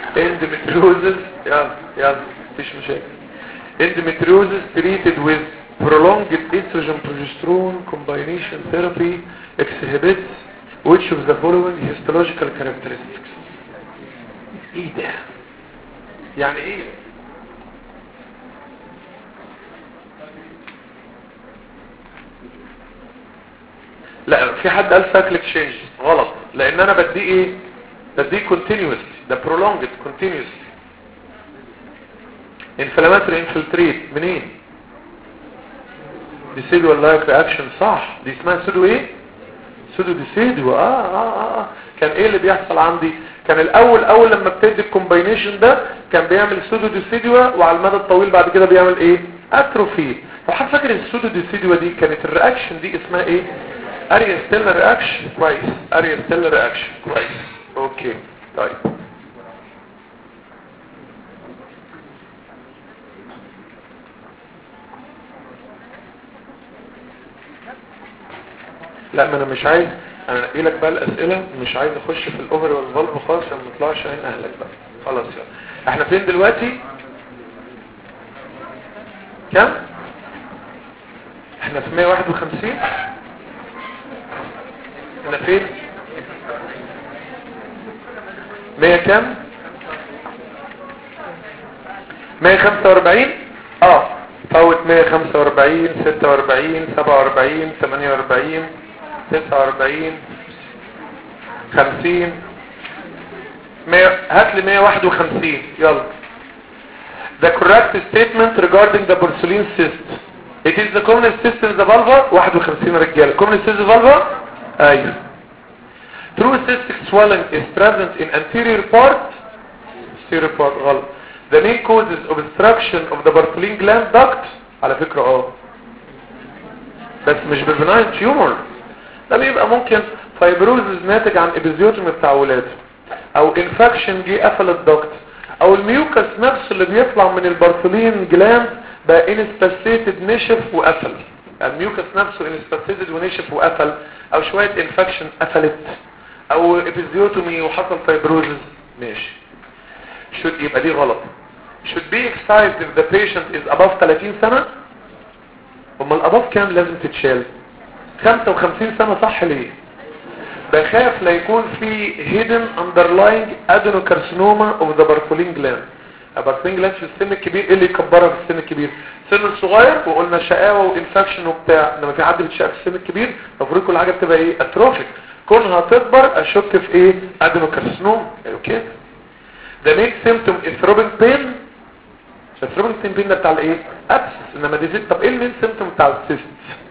endometriosis. يلا يلا مفيش مشاكل. endometriosis treated with prolonged estrogen progesterone combination therapy exhibits which of the following histological characteristics. ايه ده؟ يعني ايه؟ لا في حد قال cycle exchange غلط، لان انا بدي ايه؟ بدي continuously، ده prolonged continuously. inflammatory infiltrate منين؟ decidual like reaction صح، دي اسمها سودو ايه؟ سودو ديسيدو. اه اه اه كان ايه اللي بيحصل عندي؟ كان الاول اول لما ابتدي الكومباينيشن ده كان بيعمل سودو ديسيدوا، وعلى المدى الطويل بعد كده بيعمل ايه؟ اتروفي. لو حد فاكر السودو ديسيدوا دي كانت الرياكشن دي اسمها ايه؟ اريا ستيلر رياكشن. كويس، اريا ستيلر رياكشن. كويس اوكي. طيب لا ما انا مش عايز، انا انقي لك بقى الاسئله، مش عايز اخش في الاوفر والفالف خالص عشان ما نطلعش عين اهلك بقى. خلاص يلا احنا فين دلوقتي؟ كم؟ احنا في مية وواحد وخمسين. احنا فين؟ مية كم؟ مية خمسة واربعين. اه فوت مية خمسة واربعين ستة واربعين سبعة واربعين ثمانية واربعين تسعة واربعين خمسين مية. هات لي مية وواحد وخمسين يلا. The correct statement regarding the porcelain cyst. It is the common cyst in the vulva. واحد وخمسين رجاله. common cyst in the vulva. ايوه. True cystic swelling is present in anterior part. Posterior part غلط. The main causes of obstruction of the porcelain gland duct. على فكرة اه بس مش بالبناين تيومر، ده بيبقى ممكن فايبروزز ناتج عن ابيزيوتومي بتاع ولاده، او انفكشن جه قفل الدكت، او الميوكس نفسه اللي بيطلع من البارثولين جلاند بقى انسباسيتد نشف وقفل. الميوكس نفسه انسباسيتد ونشف وقفل، او شويه انفكشن قفلت، او ابيزيوتومي وحصل فايبروزز. ماشي should يبقى دي غلط. should be excised if the patient is above ثلاثين سنه. امال above كام لازم تتشال؟ خمسة وخمسين سنه صح ليه؟ بخاف لا يكون في hidden underlying adenocarcinoma of the Bartholin gland. البارثولين جلاند في السن الكبير ايه اللي يكبرها في السن الكبير؟ السن الصغير وقلنا شقاوه وانفكشن وبتاع، انما في حد بيتشقى في السن الكبير المفروض كل حاجه بتبقى ايه؟ اتروفيك. كونها تكبر اشك في ايه؟ ادينوكارسينوما. اوكي. ده مين سيمبتوم اثروبين بين. اثروبين بين ده بتاع الايه؟ ابسس. انما دي زيت. طب ايه المين سيمبتوم بتاع السيست؟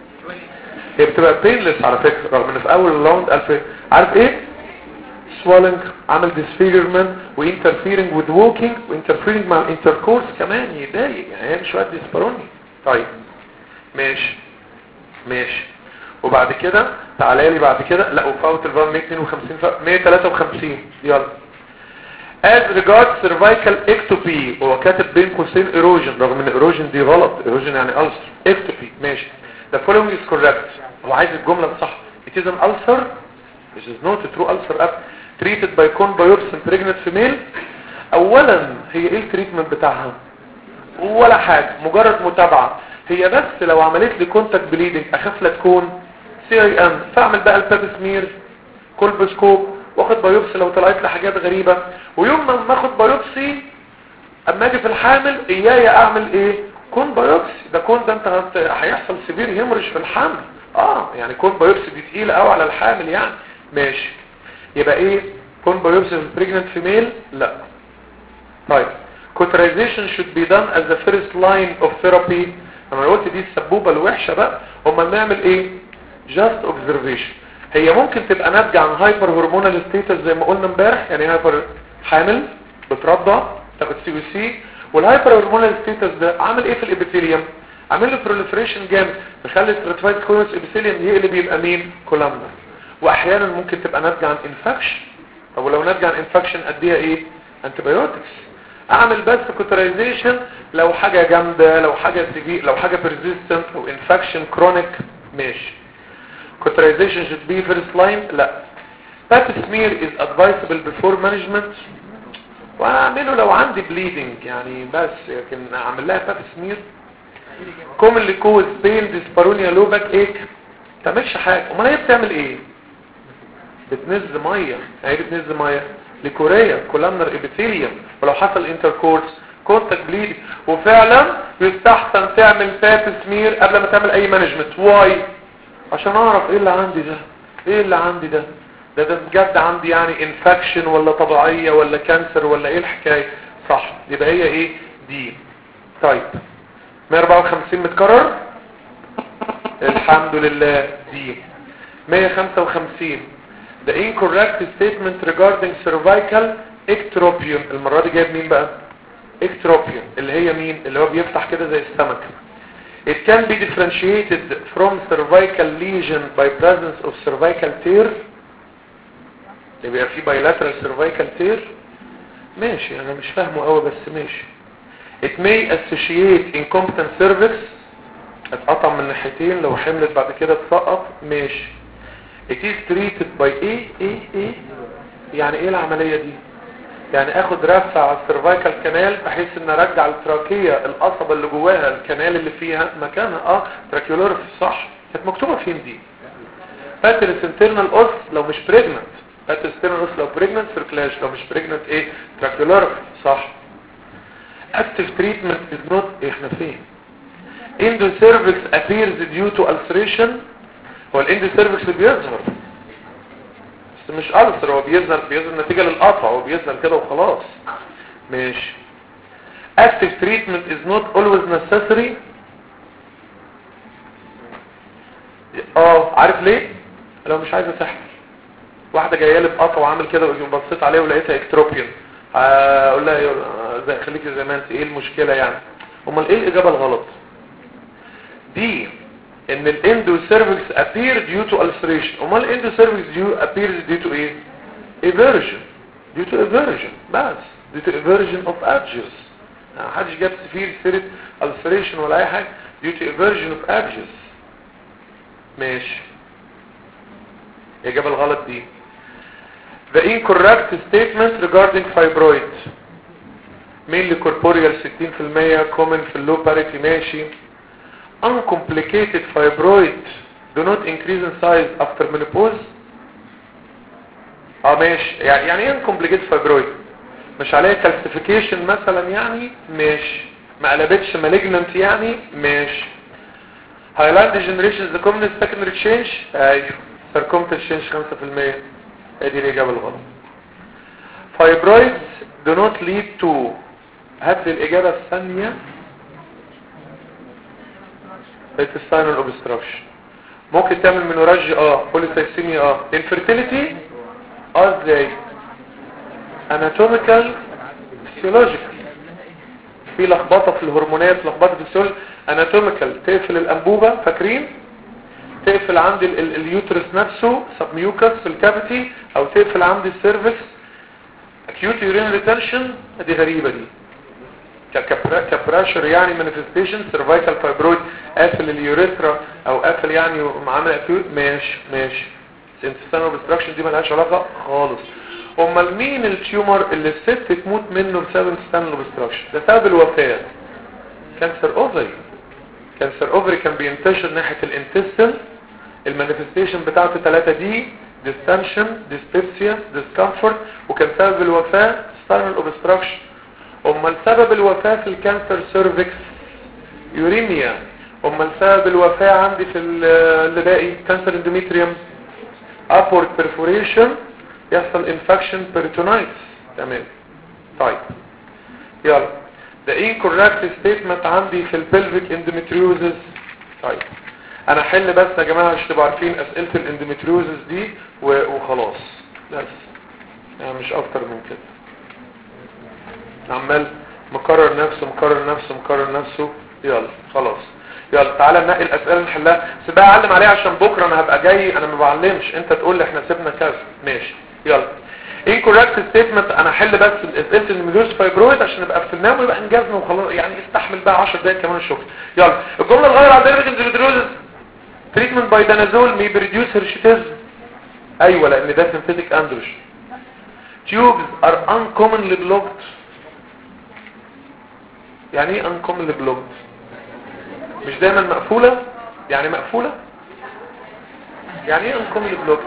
هي بتبقى بينلس على فكره، رغم ان في اول الراوند الف عارف ايه؟ swelling، عمل disfigurement وانترفيرنج with walking وانترفيرنج مع الانتركورس كمان يضايق، يعني هي مش وقت ديسبروني. طيب ماشي ماشي. وبعد كده تعالى لي بعد كده لا وفوت الفان مية واتنين وخمسين مية وتلاتة وخمسين يلا. as regards cervical ectopy هو كاتب بين قوسين erosion، رغم ان erosion دي غلط. erosion يعني ulcer. ectopy ماشي. the following is correct. هو عايز الجملة الصح. it is an ulcer which is not a true ulcer up treated by cone biopsy in pregnant female. اولا هي ايه التريتمنت بتاعها؟ ولا حاجة، مجرد متابعة. هي بس لو عملت لي كونتاكت بليدنج اخاف لا تكون سي اي ام، فاعمل بقى الباب سمير كولبوسكوب واخد بايوبسي لو طلعت لي حاجات غريبة. ويوم ما اخد بايوبسي اما اجي في الحامل اياي اعمل ايه؟ كون بايوبسي. ده كون ده انت هيحصل سيفير هيموريج في الحمل. اه يعني كون بايوبسي دي تقيله قوي على الحامل يعني. ماشي. يبقى ايه؟ كون بايوبسي في بريجننت فيميل لا. طيب cauterization should be done as the first line of therapy. انا قلت دي السبوبه الوحشه بقى. امال نعمل ايه؟ just observation. هي ممكن تبقى ناتجه عن هايبر هرمونال ستيتس زي ما قلنا امبارح، يعني هايبر حامل بترضع تاخد سي او سي، والهايبر هرمونال ستيتس ده عامل ايه في الابيثيليوم؟ عامل له بروليفريشن جامد، بيخلي الستراتيفايد كونس ابيثيليوم يقلب يبقى مين؟ كولامنر. واحيانا ممكن تبقى ناتجه عن انفكشن. طب ولو ناتجه عن انفكشن اديها ايه؟ انتيبيوتكس. اعمل بس كوترايزيشن لو حاجه جامده، لو حاجه سيفير، لو حاجه بيرزيستنت او انفكشن كرونيك. ماشي. cauterization should be first line لا. pap smear is advisable before management. واعمله لو عندي bleeding يعني بس، لكن اعمل لها pap smear commonly cause pain dyspareunia low back ache تعملش حاجة. امال هي بتعمل ايه؟ بتنز مية. هي بتنز مية لكوريا كولامنر ابيثيليوم، ولو حصل انتركورس كونتاكت بليد. وفعلا يستحسن تعمل فات سمير قبل ما تعمل اي مانجمنت. واي؟ عشان اعرف ايه اللي عندي ده، ايه اللي عندي ده ده ده بجد عندي يعني انفكشن ولا طبيعية ولا كانسر ولا ايه الحكاية. صح، يبقى هي ايه دي. طيب مية واربعة وخمسين متكرر الحمد لله. دي مية وخمسة وخمسين the incorrect statement regarding cervical ectropion. المرة دي جايب مين بقى؟ ectropion اللي هي مين؟ اللي هو بيفتح كده زي السمك. It can be differentiated from cervical lesion by presence of cervical tear. يبقى في bilateral cervical tear. ماشي انا مش فاهمه قوي بس ماشي. It may associate incompetent cervix. اتقطع من ناحيتين لو حملت بعد كده تسقط. ماشي. It is treated by ايه ايه ايه يعني ايه العملية دي؟ يعني اخد رفع على السيرفايكال كانال بحيث ان ارجع التراكية القصبة اللي جواها الكانال اللي فيها مكانها. اه تراكيولار صح. كانت مكتوبة فين دي؟ فاترس انترنال اوس لو مش بريجننت. فاترس انترنال اوس لو بريجننت سيركلاج، لو مش بريجننت ايه تراكيولار صح. active treatment is not. احنا فين؟ endocervix appears due to ulceration. هو الاندوسيرفكس اللي بيظهر بس مش ألسر، هو بيظهر بيظهر نتيجة للقطع، هو بيظهر كده وخلاص. ماشي. active treatment is not always necessary. اه عارف ليه؟ لو مش عايزة تحمل واحدة جاية لي بقطع وعامل كده وبصيت عليه ولقيتها اكتروبيون، هقول لها زي خليكي زي ما انت، ايه المشكلة يعني؟ امال ايه الإجابة الغلط؟ دي ان الاندوسيرفكس appear due to ulceration. امال الاندوسيرفكس due appears due to ايه؟ eversion. due to eversion بس due to eversion of edges. يعني محدش جاب سفير سيرة ulceration ولا اي حاجة. due to eversion of edges. ماشي. الاجابة الغلط دي. the incorrect statement regarding fibroid mainly corporeal ستين في المية common في اللو باريتي. ماشي. uncomplicated fibroid do not increase in size after menopause. اه ماشي. يعني يعني ايه uncomplicated fibroid؟ مش عليها calcification مثلا يعني. ماشي. ما قلبتش malignant يعني. ماشي. highland degeneration is the commonest secondary change. ايوه. circumference change خمسة في المية. ادي الاجابه الغلط. fibroids do not lead to. هات لي الاجابه الثانيه. intestinal obstruction. ممكن تعمل منورالجيا اه بوليسايسيميا اه infertility اه ازاي؟ anatomical physiological. في لخبطه في الهرمونات، لخبطه في السيول. anatomical تقفل الانبوبه فاكرين؟ تقفل عند اليوترس نفسه سبميوكس في الكافيتي، او تقفل عند السيرفكس acute urinary retention. دي غريبه دي كبراشر يعني manifestation cervical fibroid قافل اليوريثرا او قافل يعني معامل acute. ماشي ماشي. intestinal obstruction دي ملهاش علاقه خالص. امال مين التيومر اللي الست تموت منه بسبب intestinal obstruction؟ ده سبب الوفاه. كانسر اوفري. كانسر اوفري كان بينتشر ناحيه الانتستين. المانيفستيشن بتاعته ثلاثة دي distension dyspepsia discomfort، وكان سبب الوفاه intestinal obstruction. امال سبب الوفاة في الكانسر سيرفكس يوريميا. امال سبب الوفاة عندي في اللي باقي كانسر اندوميتريوم upward perforation يحصل infection peritonitis. تمام. طيب يلا the incorrect statement عندي في البلفيك اندوميتريوزس. طيب انا حل بس يا جماعة عشان تبقوا عارفين اسئلة الاندوميتريوزس دي وخلاص بس يعني مش اكتر من كده. عمال مكرر نفسه مكرر نفسه مكرر نفسه. يلا خلاص يلا تعالى ننقي الاسئله نحلها. بس بقى اعلم عليها عشان بكره انا هبقى جاي. انا ما بعلمش، انت تقول لي احنا سيبنا كذا. ماشي يلا. incorrect statement انا احل بس اسئله الميلوس فايبرويد عشان نبقى قفلناهم ويبقى انجزنا وخلاص. يعني استحمل بقى عشر دقايق كمان الشغل. يلا الجمله الغير على دايركت اندوميتريوزس treatment by danazol may reduce hirsutism. ايوه لان ده synthetic androgen. tubes are uncommonly blocked. يعني ايه uncommonly blocked؟ مش دايما مقفولة يعني مقفولة يعني ايه انكمل بلوك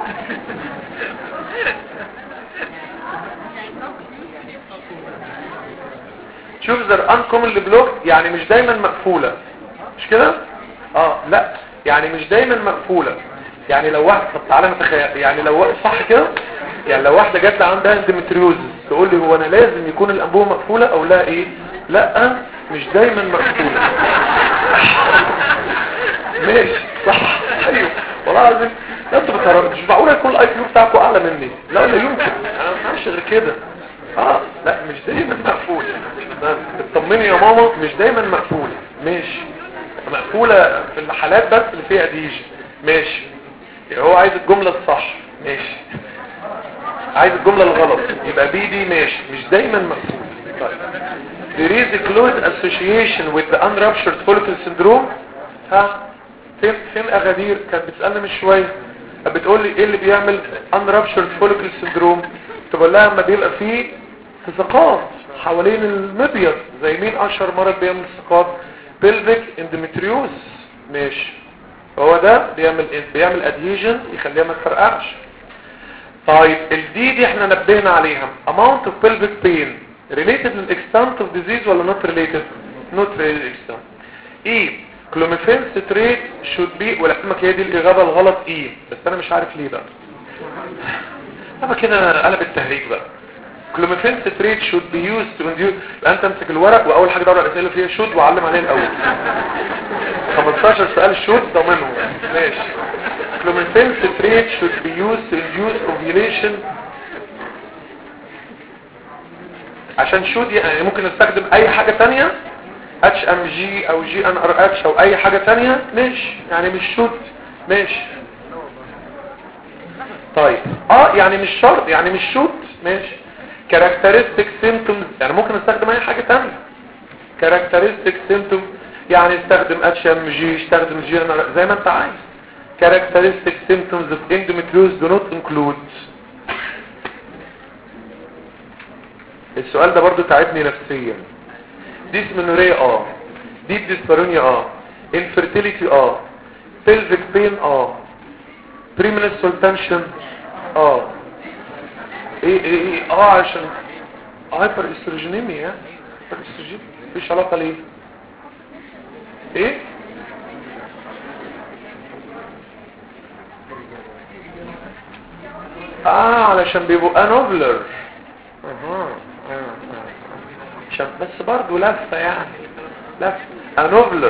شوف ذا انكمل بلوك يعني مش دايما مقفولة مش كده اه لا يعني مش دايما مقفولة يعني لو واحد طب تعالى نتخيل يعني لو صح كده يعني لو واحدة جات لي عندها اندوميتريوزس تقول لي هو انا لازم يكون الانبوبة مقفولة او لا ايه لا مش دايما مقفولة ماشي صح ايوه والله العظيم لا انتوا بتهربوا مش معقول يكون الاي كيو بتاعكم اعلى مني لا لا يمكن انا ما بعرفش غير كده اه لا مش دايما مقفولة اطمني يا ماما مش دايما مقفولة ماشي مقفولة في الحالات بس اللي فيها اديجن ماشي هو عايز الجملة الصح ماشي عايز الجملة الغلط يبقى بي دي ماشي مش دايما مقفولة طيب there is a close association with the unruptured follicle syndrome ها فين فين اغادير كانت بتسألني من شوية بتقول لي ايه اللي بيعمل unruptured follicle syndrome تقول لها اما بيبقى فيه التصاقات حوالين المبيض زي مين اشهر مرض بيعمل التصاقات pelvic endometriosis ماشي هو ده بيعمل ايه بيعمل adhesion يخليها ما تفرقعش طيب الدي دي احنا نبهنا عليها amount of pelvic pain related to the extent of disease ولا not related not related extent ايه clomiphene citrate should be ولكنك هي دي الاجابه الغلط ايه بس انا مش عارف ليه بقى طب كده قلب التهريج بقى clomiphene citrate should be used to induce انت امسك الورق واول حاجه دور على الاسئله فيها should وعلم عليه الاول خمستاشر سؤال should ضمنهم ماشي clomiphene citrate should be used to induce ovulation عشان should يعني ممكن نستخدم اي حاجه ثانيه اتش ام جي او جي ان ار اتش او اي حاجه ثانيه ماشي يعني مش should ماشي طيب اه يعني مش شرط يعني مش should ماشي characteristic symptoms يعني ممكن استخدم اي حاجة تانية characteristic symptoms يعني استخدم اتش ام جي استخدم جي زي ما انت عايز characteristic symptoms of endometriosis do not include السؤال ده برضو تعبني نفسيا dysmenorrhea اه deep dyspareunia اه infertility اه pelvic pain اه premenstrual tension اه ايه ايه ايه اه عشان هايبر استروجينيميا هايبر استروجين مفيش علاقه ليه ايه اه علشان بيبقوا انوفلر اها عشان بس برضه لفه يعني لفه انوفلر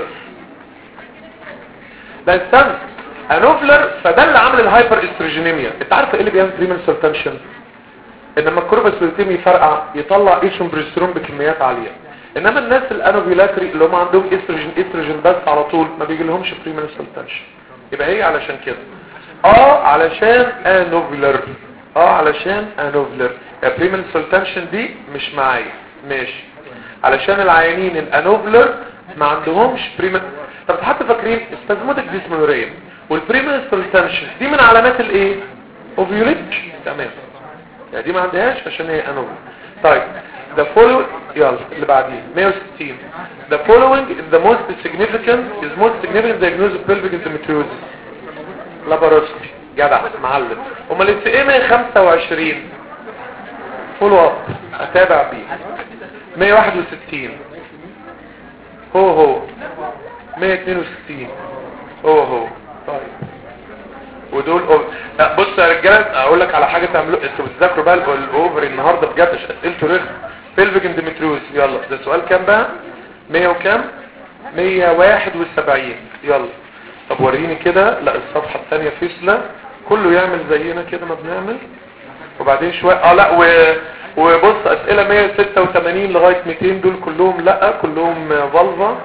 ده استنى انوفلر فده اللي عامل الهايبر استروجينيميا انت عارف ايه اللي بيعمل بريمنسترال تنشن انما الكوربس لوتيم يفرقع يطلع ايشون بريسترون بكميات عاليه انما الناس الانوفيلاتري اللي هم عندهم استروجين استروجين بس على طول ما بيجي لهمش بريمنسترال تنشن يبقى هي علشان كده اه علشان انوفيلر اه علشان انوفيلر البريمنسترال تنشن دي مش معايا ماشي علشان العيانين الانوفيلر ما عندهمش بريمن طب حتى فاكرين استازمودك ديسمونوريا والبريمنسترال تنشن دي من علامات الايه اوفيوليت تمام يعني دي ما عندهاش عشان هي انوفيلر طيب the following يلا اللي بعديه مية وستين the following is the most significant is most significant diagnosis of pelvic endometriosis laparoscopy جدع معلم امال الاس ايه مية وخمسة وعشرين فولو اب اتابع بيه مية وواحد وستين هو هو مية واتنين وستين هو هو طيب ودول أو... بص يا رجاله اقول لك على حاجه تعملوا انتوا بتذاكروا بقى الاوفر النهارده بجد اسئلته رخم pelvic endometriosis يلا ده سؤال كام بقى مية وكام مية وواحد وسبعين يلا طب وريني كده لا الصفحه الثانيه فيسلا كله يعمل زينا كده ما بنعمل وبعدين شويه اه لا و... وبص اسئله مية وستة وتمانين لغايه ميتين دول كلهم لا كلهم فالفا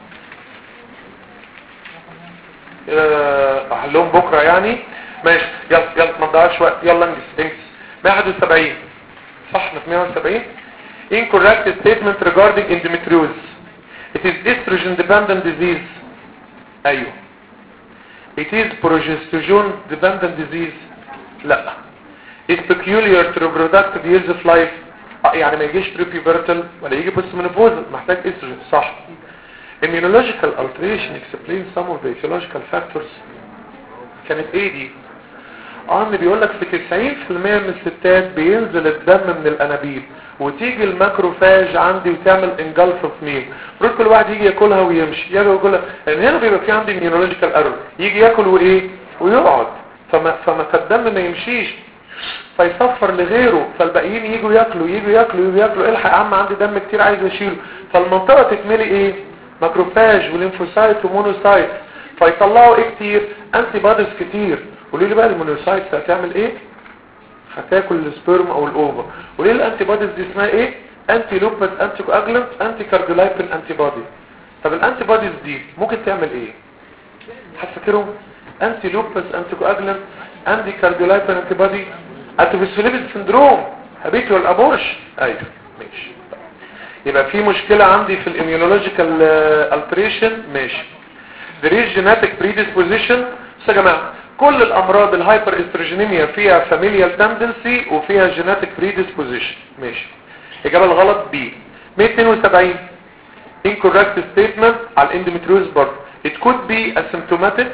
احلهم بكره يعني ماشي يلا يلا ما تضيعش وقت يلا انجز انجز مية وواحد وسبعين صح احنا في مية وواحد وسبعين incorrect statement regarding endometriosis it is estrogen dependent disease ايوه it is progesterone dependent disease لا it's peculiar to reproductive years of life يعني ما يجيش prepubertal ولا يجي postmenopausal محتاج estrogen صح immunological alteration explains some of the etiological factors. كانت ايه دي؟ اه ان بيقول لك في تسعين في المية من الستات بينزل الدم من الانابيب وتيجي الماكروفاج عندي وتعمل انجلف اوف ميل. المفروض كل واحد يجي ياكلها ويمشي، يجي ياكلها، لان هنا بيبقى في عندي immunological error، يجي ياكل وايه ويقعد، فما فما فالدم ما يمشيش فيصفر لغيره، فالباقيين يجوا ياكلوا يجوا ياكلوا يجوا ياكلوا، الحق يا عم عندي دم كتير عايز اشيله، فالمنطقه تتملي ايه؟ ماكروفاج وليمفوسايت ومونوسايت، فيطلعوا ايه كتير؟ انتي بوديز كتير. قولوا لي بقى المونوسايت هتعمل ايه؟ هتاكل السبرم او الاوفر. وليه الانتي بوديز دي اسمها ايه؟ انتي لوبس انتي كواجلانت انتي كارديولايبين انتي بودي. طب الانتي بوديز دي ممكن تعمل ايه؟ هتفكروا انتي لوبس انتي كواجلانت انتي كارديولايبين انتي بودي اتوفيسفوليبيد سندروم هابيتوال ابورش. ايوه ماشي. يبقى في مشكله عندي في الاميونولوجيكال التريشن. ماشي. there is genetic predisposition. بس يا جماعه كل الامراض الهايبر استروجينيميا فيها فاميليال تندنسي وفيها جيناتيك بريديسبوزيشن. ماشي. الاجابه الغلط بي. مية واتنين وسبعين incorrect statement على الاندوميتريوز برضه. it could be asymptomatic.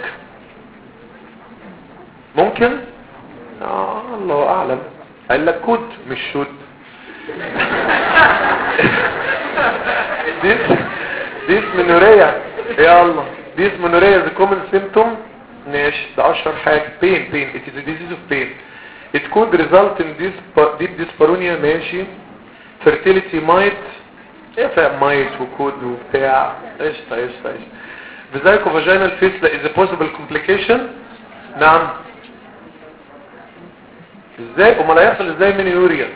ممكن اه الله اعلم. قال لك كود مش شود. ديس ديس منوريا يا الله. ديس منوريا the common symptom. ماشي. ده اشهر حاجه. pain pain it is a disease of pain. it could result in this deep dyspareunia. ماشي. fertility might ايه فاهم might وكود وبتاع قشطه قشطه قشطه. فيزايكو فاجينال فيستلا is a possible complication. نعم. ازاي امال هيحصل ازاي منيوريا؟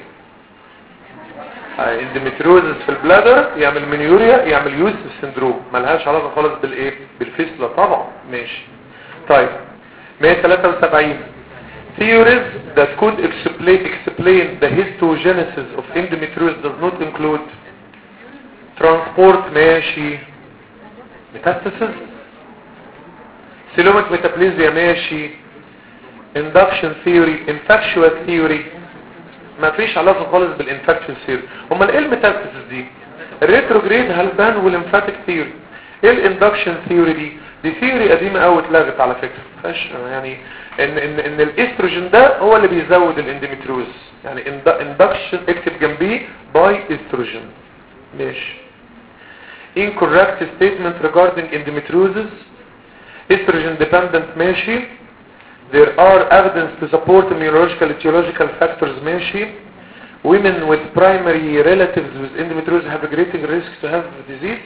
اندوميتريوزس في البلادر يعمل منيوريا يعمل يوسف سندروم. ملهاش علاقه خالص بالايه؟ بالفيستلا طبعا. ماشي. طيب مية وتلاتة وسبعين theories that could explain explain the histogenesis of endometriosis does not include transport. ماشي. metastasis coelomic metaplasia. ماشي. induction theory infectious theory ما فيش علاقه خالص بالانفكشن ثيوري. امال ايه الميتاستاسيس دي؟ الريتروجريد هالبان والليمفاتيك ثيوري. ايه الاندكشن ثيوري دي؟ دي ثيوري قديمه قوي اتلغت على فكره. فاش يعني ان ان ان الاستروجين ده هو اللي بيزود الاندوميتريوز. يعني اندكشن اكتب جنبيه باي استروجين. ماشي. incorrect statement regarding endometriosis estrogen dependent. ماشي. there are evidence to support immunological etiological factors. ماشي. women with primary relatives with endometriosis have a greater risk to have disease.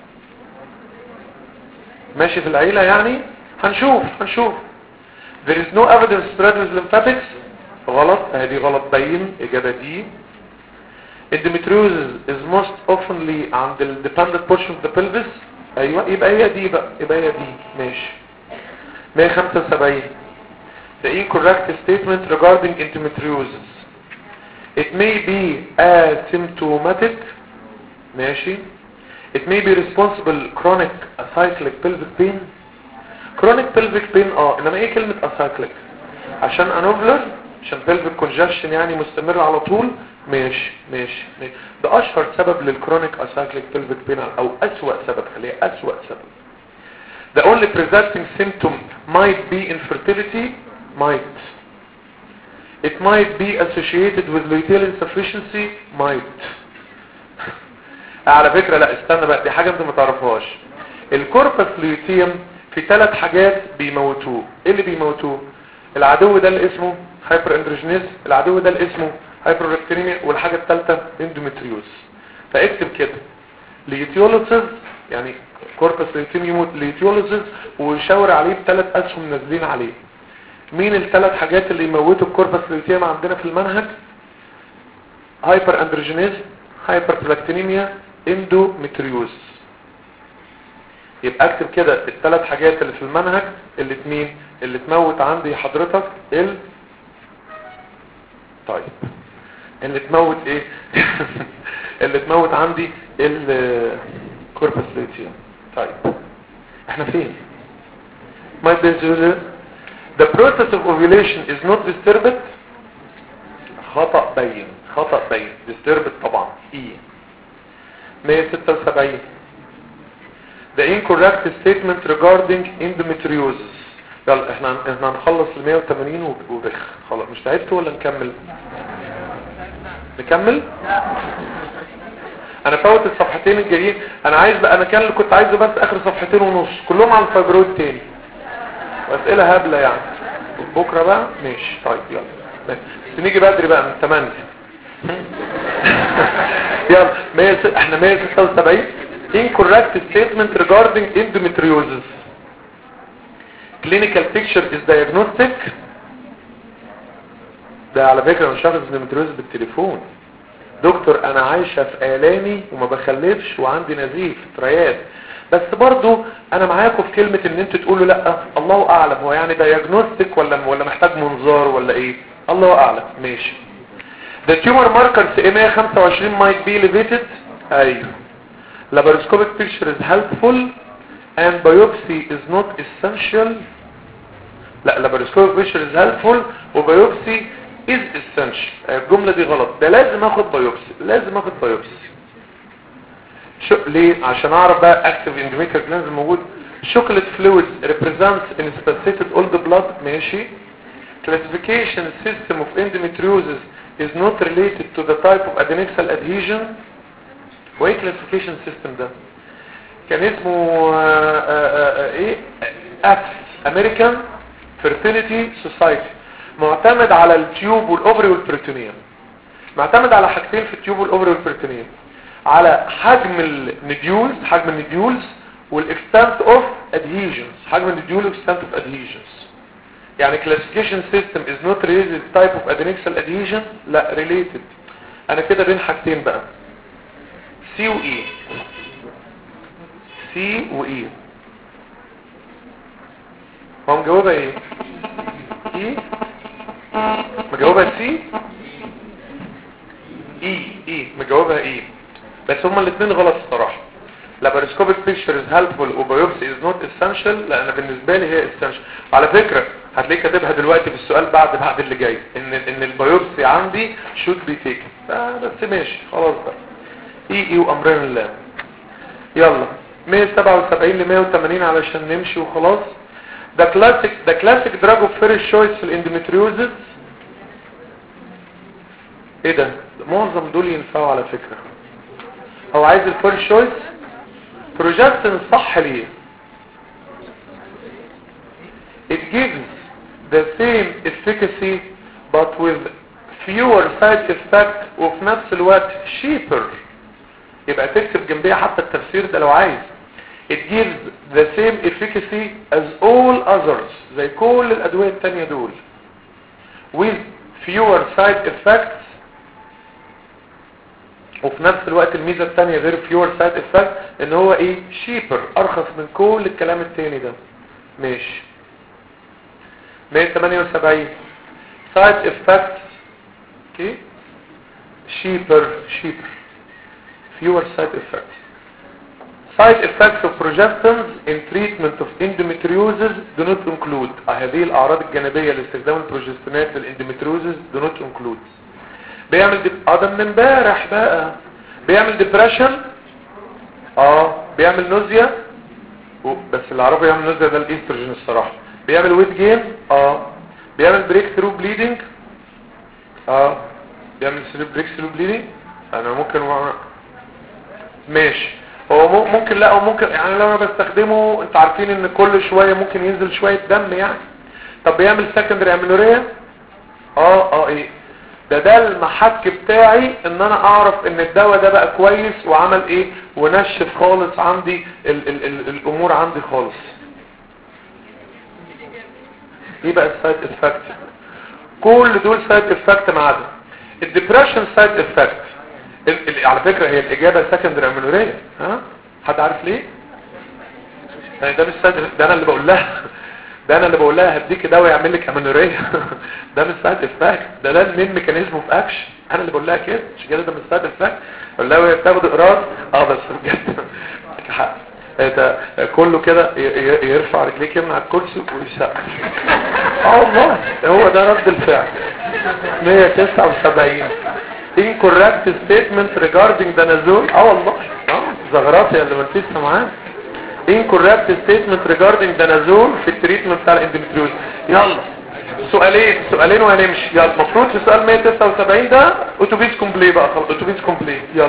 ماشي في العيلة يعني. هنشوف هنشوف. there is no evidence spread with lymphatics. غلط. هذه غلط باين. اجابة دي. endometriosis is most oftenly عند the dependent portion of the pelvis. ايوه يبقى هي دي بقى. يبقى هي دي. ماشي. مية وخمسة وسبعين the incorrect statement regarding endometriosis. It may be asymptomatic. ماشي. It may be responsible chronic acyclic pelvic pain. chronic pelvic pain اه انما ايه كلمة acyclic؟ عشان انوفلر عشان pelvic congestion يعني مستمر على طول. ماشي ماشي ماشي. ده اشهر سبب للكرونيك acyclic pelvic pain او اسوأ سبب. خليه اسوأ سبب. The only presenting symptom might be infertility. might. It might be associated with luteal insufficiency. might. على فكرة لا استنى بقى دي حاجة انت ما تعرفهاش. الكوربس لوتيوم في ثلاث حاجات بيموتوه. ايه اللي بيموتوه؟ العدو ده اللي اسمه هايبر اندروجينيز، العدو ده اللي اسمه هايبرولكتينيميا، والحاجة الثالثة اندوميتريوز. فاكتب كده ليتيولوسيس يعني كوربس لوتيوم يموت ليتيولوسيس وشاور عليه بثلاث اسهم نازلين عليه. مين الثلاث حاجات اللي يموتوا الكوربس لوتيوم عندنا في المنهج؟ هايبر اندروجينيز، هايبربلاكتينيميا، اندوميتريوز. يبقى اكتب كده الثلاث حاجات اللي في المنهج اللي مين اللي تموت عندي حضرتك ال طيب اللي تموت ايه اللي تموت عندي الكوربس لوتيوم. طيب احنا فين؟ ما بيزول the process of ovulation is not disturbed. خطأ بين خطأ بين disturbed طبعا. ايه مية وستة وسبعين the incorrect statement regarding endometriosis. يلا احنا احنا هنخلص ال مية وتمانين وبخ خلاص. مش تعبتوا ولا نكمل؟ نكمل؟ انا فوت الصفحتين الجايين. انا عايز بقى، انا كان اللي كنت عايزه بس اخر صفحتين ونص كلهم على الفايبرويد تاني واسئله هبله يعني. بكره بقى ماشي. طيب يلا بس نيجي بدري بقى من تمانية. يلا مية احنا مية ستة وسبعين incorrect statement regarding endometriosis. clinical picture is diagnostic. ده على فكرة مش شخص endometriosis بالتليفون. دكتور انا عايشة في الامي وما بخلفش وعندي نزيف تريات، بس برضو انا معاكم في كلمة ان انتوا تقولوا لا الله اعلم هو يعني diagnostic ولا ولا محتاج منظار ولا ايه، الله اعلم. ماشي. the tumor marker سي مية وخمسة وعشرين might be elevated. ايوه. laparoscopic picture is helpful and biopsy is not essential. لا laparoscopic picture is helpful وbiopsy is essential. الجملة دي غلط. ده لازم اخد بايوبسي، لازم اخد بايوبسي. شو ليه؟ عشان اعرف بقى active endometrial glands موجود. chocolate fluids represents inspissated old blood. ماشي. classification system of endometriosis is not related to the type of adnexal adhesion. وايه classification system ده؟ كان اسمه آآ آآ ايه اكس American Fertility Society. معتمد على التيوب والاوفري والبريتونيوم. معتمد على حاجتين في التيوب والاوفري والبريتونيوم، على حجم النديولز حجم النديولز والاكستنت اوف ادهيجنز حجم النديول والاكستنت اوف ادهيجنز. يعني classification system is not related to type of adnexal adhesion. لا related. انا كده بين حاجتين بقى سي و اي. سي و اي هو مجاوبها ايه؟ اي مجاوبها سي اي اي مجاوبها اي. بس هما الاثنين غلط الصراحه. laparoscopic picture is helpful وbiopsy is not essential. لان بالنسبه لي هي essential. على فكره هتلاقي كاتبها دلوقتي في السؤال بعد بعد اللي جاي ان ان البيوبسي عندي should be taken. بس ماشي خلاص بقى اي اي وامرين الله. يلا مية وسبعة وسبعين ل مية وتمانين علشان نمشي وخلاص. ده كلاسيك ده كلاسيك دراج اوف فيرست شويس في الاندوميتريوزس. ايه ده؟ معظم دول ينفعوا على فكره. هو عايز الفيرست شويس بروجستين. صح ليه؟ it gives the same efficacy but with fewer side effects وفي نفس الوقت cheaper. يبقى تكتب جنبيها حتى التفسير ده لو عايز. it gives the same efficacy as all others زي كل الادوية التانية دول with fewer side effects وفي نفس الوقت الميزة التانية غير fewer side effects ان هو ايه cheaper ارخص من كل الكلام التاني ده. ماشي. مية وتمانية وسبعين side effects okay cheaper cheaper fewer side effects. side effects of progestins in treatment of endometriosis do not include. هذه الاعراض الجانبيه لاستخدام البروجستينات للاندوميتريوزس do not include. بيعمل دي اه من امبارح بقى. بيعمل ديبريشن اه بيعمل نوزيا بس اللي اعرفه يعمل نوزيا ده الاستروجين الصراحه. بيعمل ويت جين اه بيعمل بريك ثرو بليدنج اه بيعمل بريك ثرو بليدنج. انا ممكن و... ماشي. هو ممكن لا او ممكن يعني لو انا بستخدمه انت عارفين ان كل شويه ممكن ينزل شويه دم يعني. طب بيعمل سكندري اميلوريا اه اه ايه ده ده المحك بتاعي ان انا اعرف ان الدواء ده بقى كويس وعمل ايه ونشف خالص عندي ال ال ال الامور عندي خالص. ايه بقى السايد افكت؟ كل دول سايد افكت ما عدا الديبريشن سايد افكت. على فكرة هي الاجابة سكندري اميلوريا. ها حد عارف ليه؟ يعني ده مش سايد ده انا اللي بقول لها ده انا اللي بقول لها هديك دواء يعمل لك اميلوريا. ده مش سايد افكت ده ده المين ميكانيزم اوف اكشن. انا اللي بقول لها كده مش كده ده مش سايد افكت. بقول لها وهي بتاخد اقراص اه بس بجد حق ده كله كده يرفع رجليك من على الكرسي ويسقف. اه والله هو ده رد الفعل. مية وتسعة وسبعين incorrect statement regarding danazol. اه والله اه زغراتي اللي ما انتيش سمعان. incorrect statement regarding danazol في التريتمنت بتاع الاندوميتريوز. يلا سؤالين سؤالين وهنمشي. يلا المفروض في سؤال مية وتسعة وسبعين ده اتوبيس كومبلي بقى خلاص اتوبيس كومبلي. يلا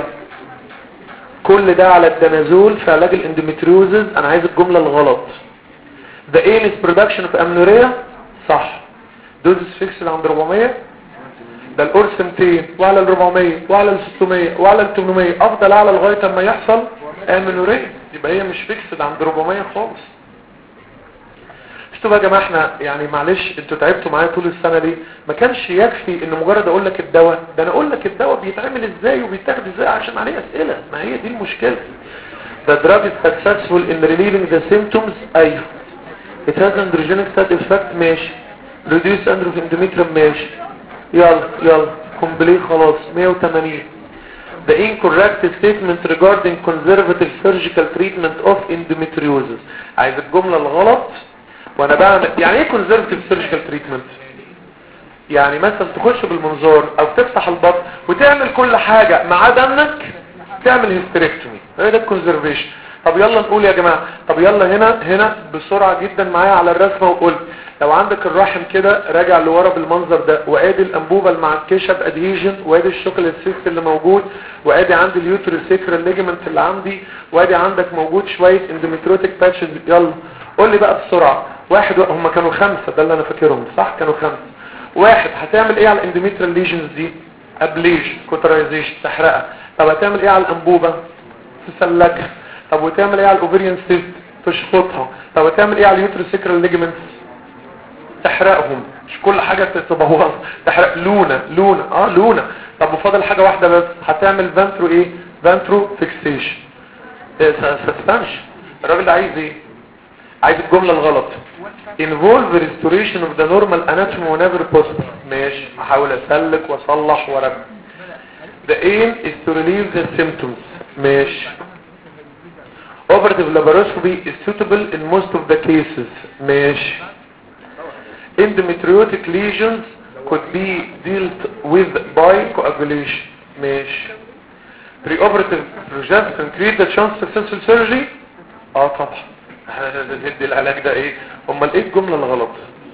كل ده على الدانازول في علاج الاندوميتريوزز. انا عايز الجمله الغلط. the aim is production of amenorrhea صح. دوزز فيكس عند أربعمية. ده القرص مئتين وعلى ال أربعمية وعلى ال ستمية وعلى ال ثمانمية افضل اعلى لغايه اما يحصل amenorrhea. يبقى هي مش فيكس عند أربعمية خالص. شفتوا بقى يا جماعه احنا يعني معلش انتوا تعبتوا معايا طول السنه دي. ما كانش يكفي ان مجرد اقول لك الدواء ده، انا اقول لك الدواء بيتعمل ازاي وبيتاخد ازاي عشان عليه اسئله. ما هي دي المشكله. The drug is successful in relieving the symptoms. ايوه. It has androgenic side effect ماشي. Reduce androgen endometrium ماشي. يلا يلا كومبلي خلاص. مية وتمانين. The incorrect statement regarding conservative surgical treatment of endometriosis. عايز الجمله الغلط. وانا بعمل يعني ايه conservative surgical treatment؟ يعني مثلا تخش بالمنظار او تفتح البطن وتعمل كل حاجة ما عدا انك تعمل هيستريكتومي. ايه ده الكونزرفيشن؟ طب يلا نقول يا جماعة. طب يلا هنا هنا بسرعة جدا معايا على الرسمة وقول لو عندك الرحم كده راجع لورا بالمنظر ده، وادي الانبوبة المعكشة بادهيجن، وادي الشوكولات سيست اللي موجود، وادي عندي اليوتروسيكرال ليجمنت اللي عندي، وادي عندك موجود شوية اندوميتروتيك باتشز. يلا قول لي بقى بسرعة. واحد هم كانوا خمسة ده اللي انا فاكرهم صح؟ كانوا خمسة. واحد هتعمل ايه على الاندوميتريال ليجنز دي؟ ابليج كوترايزيشن تحرقها. طب هتعمل ايه على الانبوبة؟ تسلكها. طب وتعمل ايه على الاوفريان سيست؟ تشفطها. طب هتعمل ايه على اليوتروسيكرال ليجمنتس؟ تحرقهم. مش كل حاجة تبوظ تحرق. لونة لونة اه لونة. طب وفاضل حاجة واحدة بس. هتعمل فانترو ايه؟ فانترو فيكسيشن. سسبنشن. الراجل ده عايز ايه؟ عايز الجملة الغلط. involve restoration of the normal anatomy whenever possible. ماشي هحاول اسلك واصلح وارجع. the aim is to relieve the symptoms. ماشي. operative laparoscopy is suitable in most of the cases. ماشي. endometriotic lesions could be dealt with by coagulation. ماشي. preoperative progesterone create the chance of successful surgery. اه طبعا. ندي العلاج ده ايه؟ امال ايه الجمله الغلط؟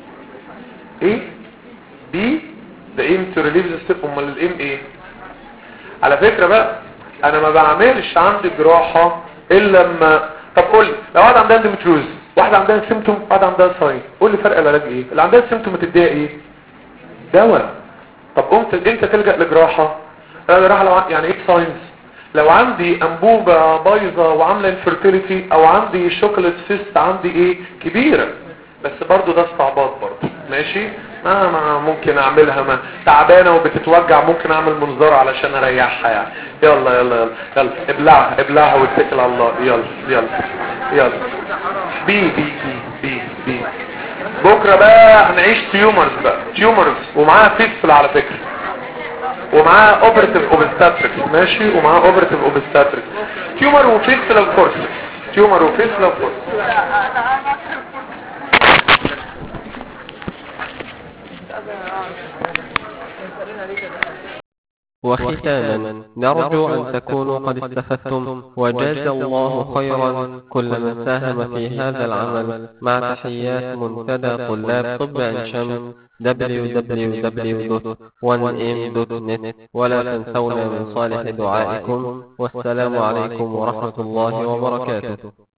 ايه بي ده ايم تو ريليف ذا ستيب. امال الايم ايه؟ على فكره بقى انا ما بعملش عندي جراحه الا لما. طب قول لي لو واحده عندها اندوميتريوز، واحده عندها سيمبتوم، واحده عندها ساين، قول لي فرق العلاج ايه؟ اللي عندها سيمبتوم تديها ايه؟ دواء. طب قمت انت تلجا لجراحه. الجراحه لو يعني ايه ساينز؟ لو عندي انبوبة بايظة وعاملة انفرتيليتي او عندي شوكولات سيست عندي ايه كبيرة، بس برضو ده استعباط برضو. ماشي ما, ما ممكن اعملها. ما تعبانة وبتتوجع ممكن اعمل منظار علشان اريحها يعني. يلا يلا يلا يلا ابلعها ابلعها واتكل على الله. يلا يلا يلا بي بي بي بي بي بكرة بقى هنعيش تيومرز بقى. تيومرز ومعاها فيستل على فكرة، ومعاه اوبرتيف اوبستاتريك. ماشي ومعاه اوبرتيف اوبستاتريك. تيومر وفيستلا فورس. تيومر وفيستلا فورس. وختاما نرجو أن تكونوا قد استفدتم وجزى الله خيرا كل من ساهم في هذا العمل. مع تحيات منتدى طلاب طب عين شمس دبليو دبليو دبليو دوت وان ام دوت نت. ولا تنسونا من صالح دعائكم. والسلام عليكم ورحمة الله وبركاته.